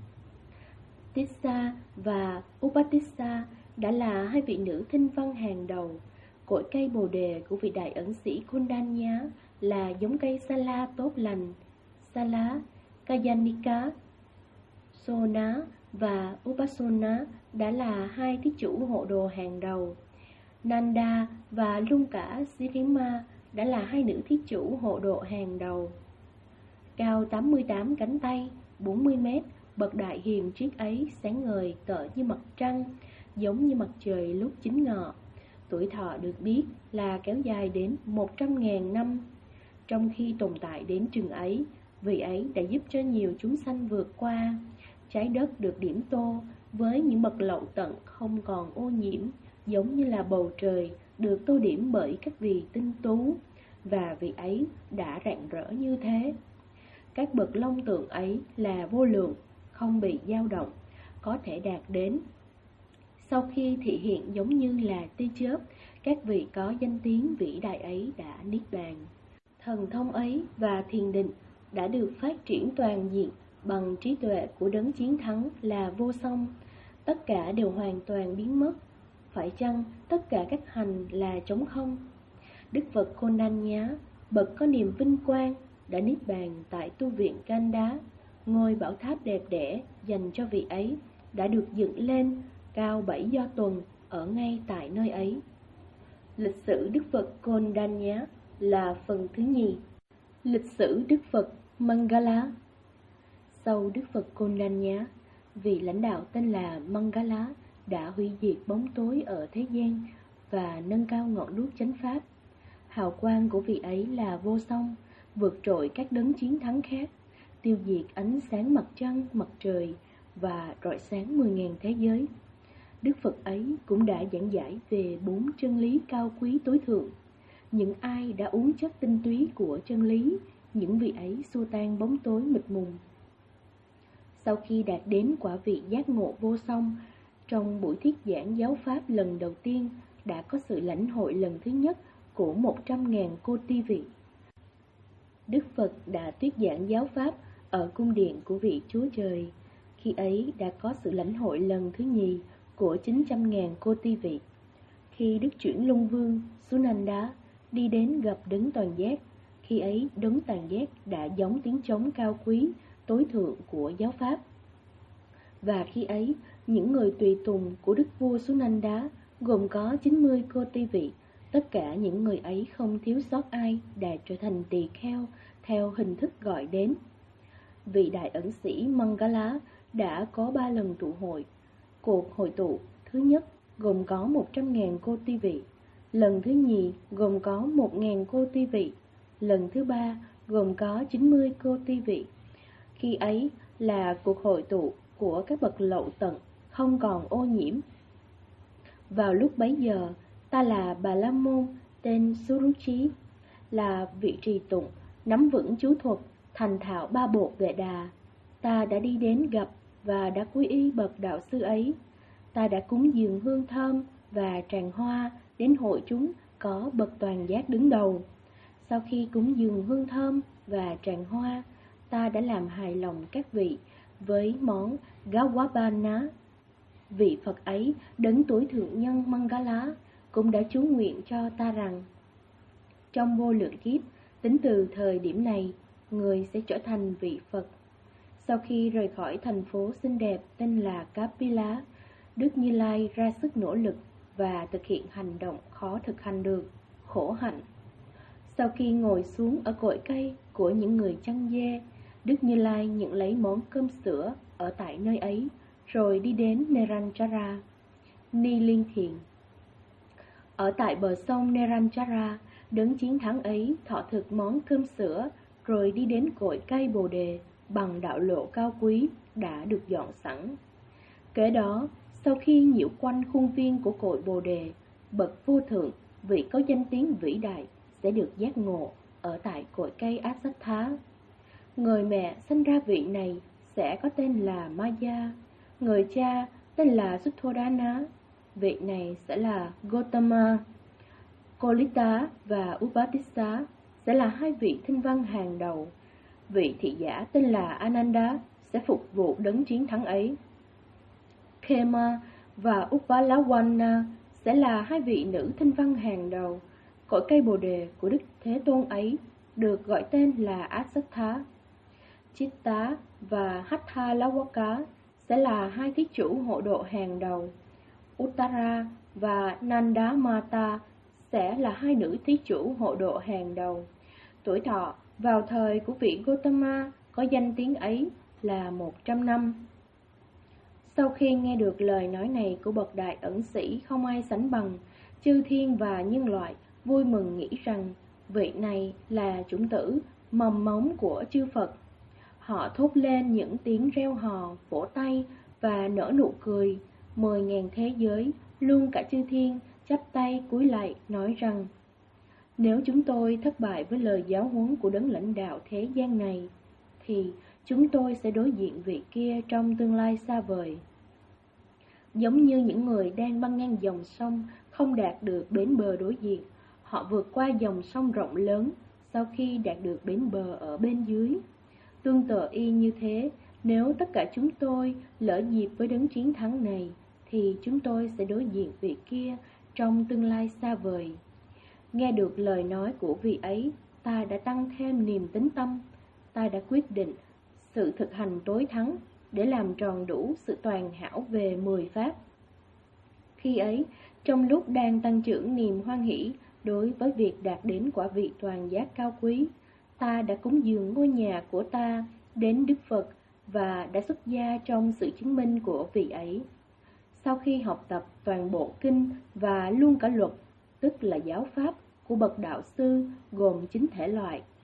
Tissa và Upatissa đã là hai vị nữ tinh văn hàng đầu. Cội cây bồ đề của vị đại ẩn sĩ Kondanya là giống cây Sala tốt lành. Sala, Kayanika, Sona và Upasona đã là hai thí chủ hộ đồ hàng đầu. Nanda và luôn cả Sirima đã là hai nữ thí chủ hộ độ hàng đầu. Cao 88 cánh tay, 40 mét, bậc đại hiền triết ấy sáng ngời tựa như mặt trăng, giống như mặt trời lúc chính ngọ. Tuổi thọ được biết là kéo dài đến 100.000 năm. Trong khi tồn tại đến chừng ấy, vị ấy đã giúp cho nhiều chúng sanh vượt qua. Trái đất được điểm tô với những mật lậu tận không còn ô nhiễm, giống như là bầu trời được tô điểm bởi các vì tinh tú, và vị ấy đã rạng rỡ như thế. Các bậc long tượng ấy là vô lượng, không bị dao động, có thể đạt đến. Sau khi thị hiện giống như là tia chớp, các vị có danh tiếng vĩ đại ấy đã niết bàn. Thần thông ấy và thiền định đã được phát triển toàn diện bằng trí tuệ của đấng chiến thắng là vô song. Tất cả đều hoàn toàn biến mất. Phải chăng tất cả các hành là trống không? Đức Phật Kondanya, bậc có niềm vinh quang, đã niết bàn tại tu viện Kanda. Ngôi bảo tháp đẹp đẽ dành cho vị ấy đã được dựng lên cao 7 do tuần ở ngay tại nơi ấy. Lịch sử Đức Phật Kondanya là phần thứ nhì. Lịch sử Đức Phật Mangala. Sau Đức Phật Kondanya, vị lãnh đạo tên là Mangala đã hủy diệt bóng tối ở thế gian và nâng cao ngọn đuốc chánh pháp. Hào quang của vị ấy là vô song, vượt trội các đấng chiến thắng khác. tiêu diệt ánh sáng mặt trăng, mặt trời và rọi sáng 10.000 thế giới. Đức Phật ấy cũng đã giảng giải về 4 chân lý cao quý tối thượng. Những ai đã uống chất tinh túy của chân lý, những vị ấy xua tan bóng tối mịt mùng. Sau khi đạt đến quả vị giác ngộ vô song, trong buổi thuyết giảng giáo pháp lần đầu tiên đã có sự lãnh hội lần thứ nhất của 100.000 cô ti vị. Đức Phật đã thuyết giảng giáo pháp ở cung điện của vị Chúa Trời. Khi ấy đã có sự lãnh hội lần thứ nhì của 900.000 cô ti vị. Khi Đức Chuyển Lung Vương Sunanda đi đến gặp Đấng Toàn Giác, khi ấy Đấng Toàn Giác đã gióng tiếng trống cao quý tối thượng của giáo pháp. Và khi ấy, những người tùy tùng của Đức Vua Sunanda gồm có 90 cô ti vị. Tất cả những người ấy không thiếu sót ai đã trở thành tỳ kheo theo hình thức gọi đến. Vị đại ẩn sĩ Mangala đã có 3 lần tụ hội. Cuộc hội tụ thứ nhất gồm có 100.000 cô ti vị, lần thứ nhì gồm có 1.000 cô ti vị, lần thứ ba gồm có 90 cô ti vị. Khi ấy là cuộc hội tụ của các bậc lậu tận, không còn ô nhiễm. Vào lúc bấy giờ, ta là Bà La Môn tên Suruchi, là vị trì tụng, nắm vững chú thuật, thành thạo 3 bộ Vệ Đà. Ta đã đi đến gặp và đã quy y bậc đạo sư ấy. Ta đã cúng dường hương thơm và tràng hoa đến hội chúng có bậc Toàn Giác đứng đầu. Sau khi cúng dường hương thơm và tràng hoa, ta đã làm hài lòng các vị với món Gawabana. Vị Phật ấy, đấng tối thượng nhân Mangala, cũng đã chú nguyện cho ta rằng trong vô lượng kiếp, tính từ thời điểm này, người sẽ trở thành vị Phật. Sau khi rời khỏi thành phố xinh đẹp tên là Kapila, Đức Như Lai ra sức nỗ lực và thực hiện hành động khó thực hành được, khổ hạnh. Sau khi ngồi xuống ở cội cây của những người chăn dê, Đức Như Lai nhận lấy món cơm sữa ở tại nơi ấy, rồi đi đến Neranjara, Ni Liên Thiền. Ở tại bờ sông Neranjara, đấng chiến thắng ấy thọ thực món cơm sữa, rồi đi đến cội cây Bồ Đề bằng đạo lộ cao quý đã được dọn sẵn. Kế đó, sau khi nhiễu quanh khuôn viên của cội Bồ Đề, bậc vô thượng, vị có danh tiếng vĩ đại, sẽ được giác ngộ ở tại cội cây Asattha. Người mẹ sinh ra vị này sẽ có tên là Maya, người cha tên là Sutthodana, vị này sẽ là Gotama. Kolita và Upatissa sẽ là 2 vị thinh văn hàng đầu. Vị thị giả tên là Ananda sẽ phục vụ đấng chiến thắng ấy. Khema và Upalawana sẽ là 2 vị nữ thinh văn hàng đầu. Cội cây Bồ Đề của Đức Thế Tôn ấy được gọi tên là Asattha. Chitta và Hathalawaka sẽ là 2 thí chủ hộ độ hàng đầu. Uttara và Nandamata sẽ là 2 nữ thí chủ hộ độ hàng đầu. Tuổi thọ vào thời của vị Gotama có danh tiếng ấy là 100 năm. Sau khi nghe được lời nói này của bậc đại ẩn sĩ không ai sánh bằng, chư thiên và nhân loại vui mừng nghĩ rằng vị này là chủng tử, mầm mống của chư Phật. Họ thốt lên những tiếng reo hò, vỗ tay và nở nụ cười. 10.000 thế giới, luôn cả chư thiên, chắp tay cúi lạy nói rằng: nếu chúng tôi thất bại với lời giáo huấn của đấng lãnh đạo thế gian này, thì chúng tôi sẽ đối diện vị kia trong tương lai xa vời. Giống như những người đang băng ngang dòng sông không đạt được bến bờ đối diện, họ vượt qua dòng sông rộng lớn sau khi đạt được bến bờ ở bên dưới. Tương tự y như thế, nếu tất cả chúng tôi lỡ dịp với đấng chiến thắng này, thì chúng tôi sẽ đối diện vị kia trong tương lai xa vời. Nghe được lời nói của vị ấy, ta đã tăng thêm niềm tín tâm. Ta đã quyết định sự thực hành tối thắng để làm tròn đủ sự toàn hảo về 10 pháp. Khi ấy, trong lúc đang tăng trưởng niềm hoan hỷ đối với việc đạt đến quả vị toàn giác cao quý, ta đã cúng dường ngôi nhà của ta đến Đức Phật và đã xuất gia trong sự chứng minh của vị ấy. Sau khi học tập toàn bộ kinh và luôn cả luật, tức là giáo pháp của bậc đạo sư gồm 9 thể loại,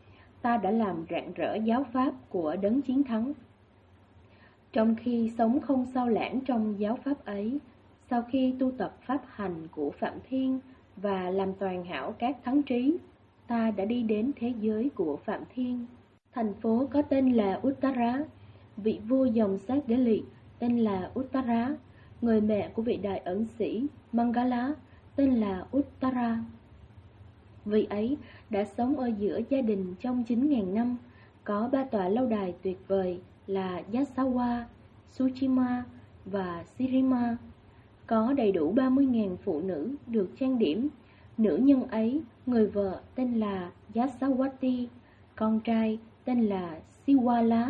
ta đã làm rạng rỡ giáo pháp của đấng chiến thắng. Trong khi sống không sao lãng trong giáo pháp ấy, sau khi tu tập pháp hành của Phạm Thiên và làm toàn hảo các thắng trí, ta đã đi đến thế giới của Phạm Thiên. Thành phố có tên là Uttara, vị vua dòng sát đế liệt tên là Uttara, người mẹ của vị đại ẩn sĩ Mangala tên là Uttara. Vị ấy đã sống ở giữa gia đình trong 9.000 năm, có 3 tòa lâu đài tuyệt vời là Yasawa, Tsushima và Shirima, có đầy đủ 30.000 phụ nữ được trang điểm. Nữ nhân ấy, người vợ tên là Yasawati, con trai tên là Siwala.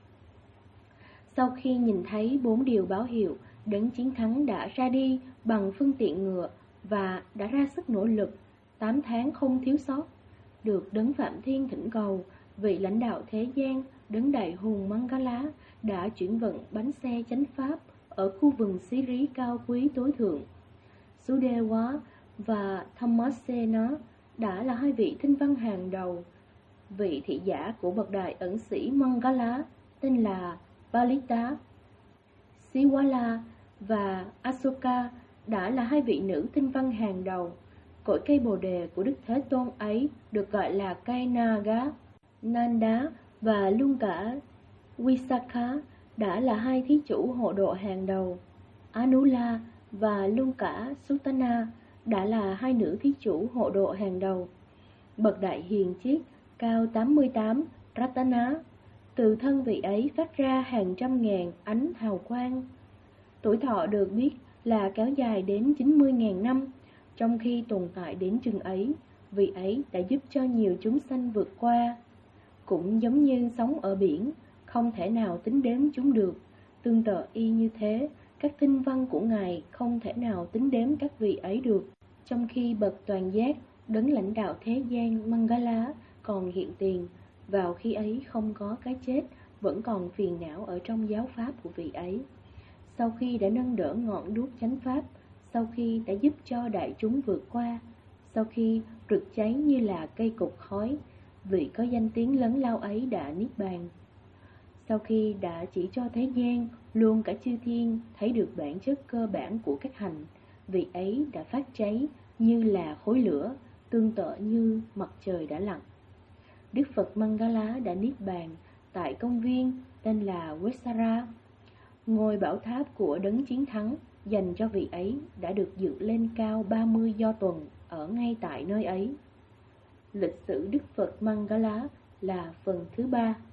Sau khi nhìn thấy 4 điều báo hiệu, đấng chiến thắng đã ra đi bằng phương tiện ngựa và đã ra sức nỗ lực 8 tháng không thiếu sót, được đấng Phạm Thiên thỉnh cầu, vị lãnh đạo thế gian, đấng đại hùng Mangala đã chuyển vận bánh xe chánh pháp ở khu vườn xí rí cao quý tối thượng. Sudewa và Thammasena đã là 2 vị thinh văn hàng đầu. Vị thị giả của bậc đại ẩn sĩ Mangala tên là Balita. Siwala và Asoka đã là 2 vị nữ thinh văn hàng đầu. Cội cây bồ đề của Đức Thế Tôn ấy được gọi là cây Naga. Nanda và luôn cả Visakha đã là 2 thí chủ hộ độ hàng đầu. Anula và luôn cả Sutana đã là 2 nữ thí chủ hộ độ hàng đầu. Bậc đại hiền triết cao 88 Ratana, từ thân vị ấy phát ra hàng trăm ngàn ánh hào quang. Tuổi thọ được biết là kéo dài đến 90.000 năm. Trong khi tồn tại đến chừng ấy, vị ấy đã giúp cho nhiều chúng sanh vượt qua. Cũng giống như sóng ở biển, không thể nào tính đếm chúng được. Tương tự y như thế, các thinh văn của Ngài không thể nào tính đếm các vị ấy được. Trong khi bậc toàn giác, đấng lãnh đạo thế gian Mangala còn hiện tiền, vào khi ấy không có cái chết, vẫn còn phiền não ở trong giáo pháp của vị ấy. Sau khi đã nâng đỡ ngọn đuốc chánh pháp, sau khi đã giúp cho đại chúng vượt qua, sau khi rực cháy như là cây cột khói, vị có danh tiếng lớn lao ấy đã niết bàn. Sau khi đã chỉ cho thế gian, luôn cả chư thiên thấy được bản chất cơ bản của các hành, vị ấy đã phát cháy như là khối lửa, tương tự như mặt trời đã lặn. Đức Phật Mangala đã niết bàn tại công viên tên là Vesara. Ngôi bảo tháp của đấng chiến thắng dành cho vị ấy đã được dựng lên cao 30 do tuần ở ngay tại nơi ấy. Lịch sử Đức Phật Mangala là phần thứ 3.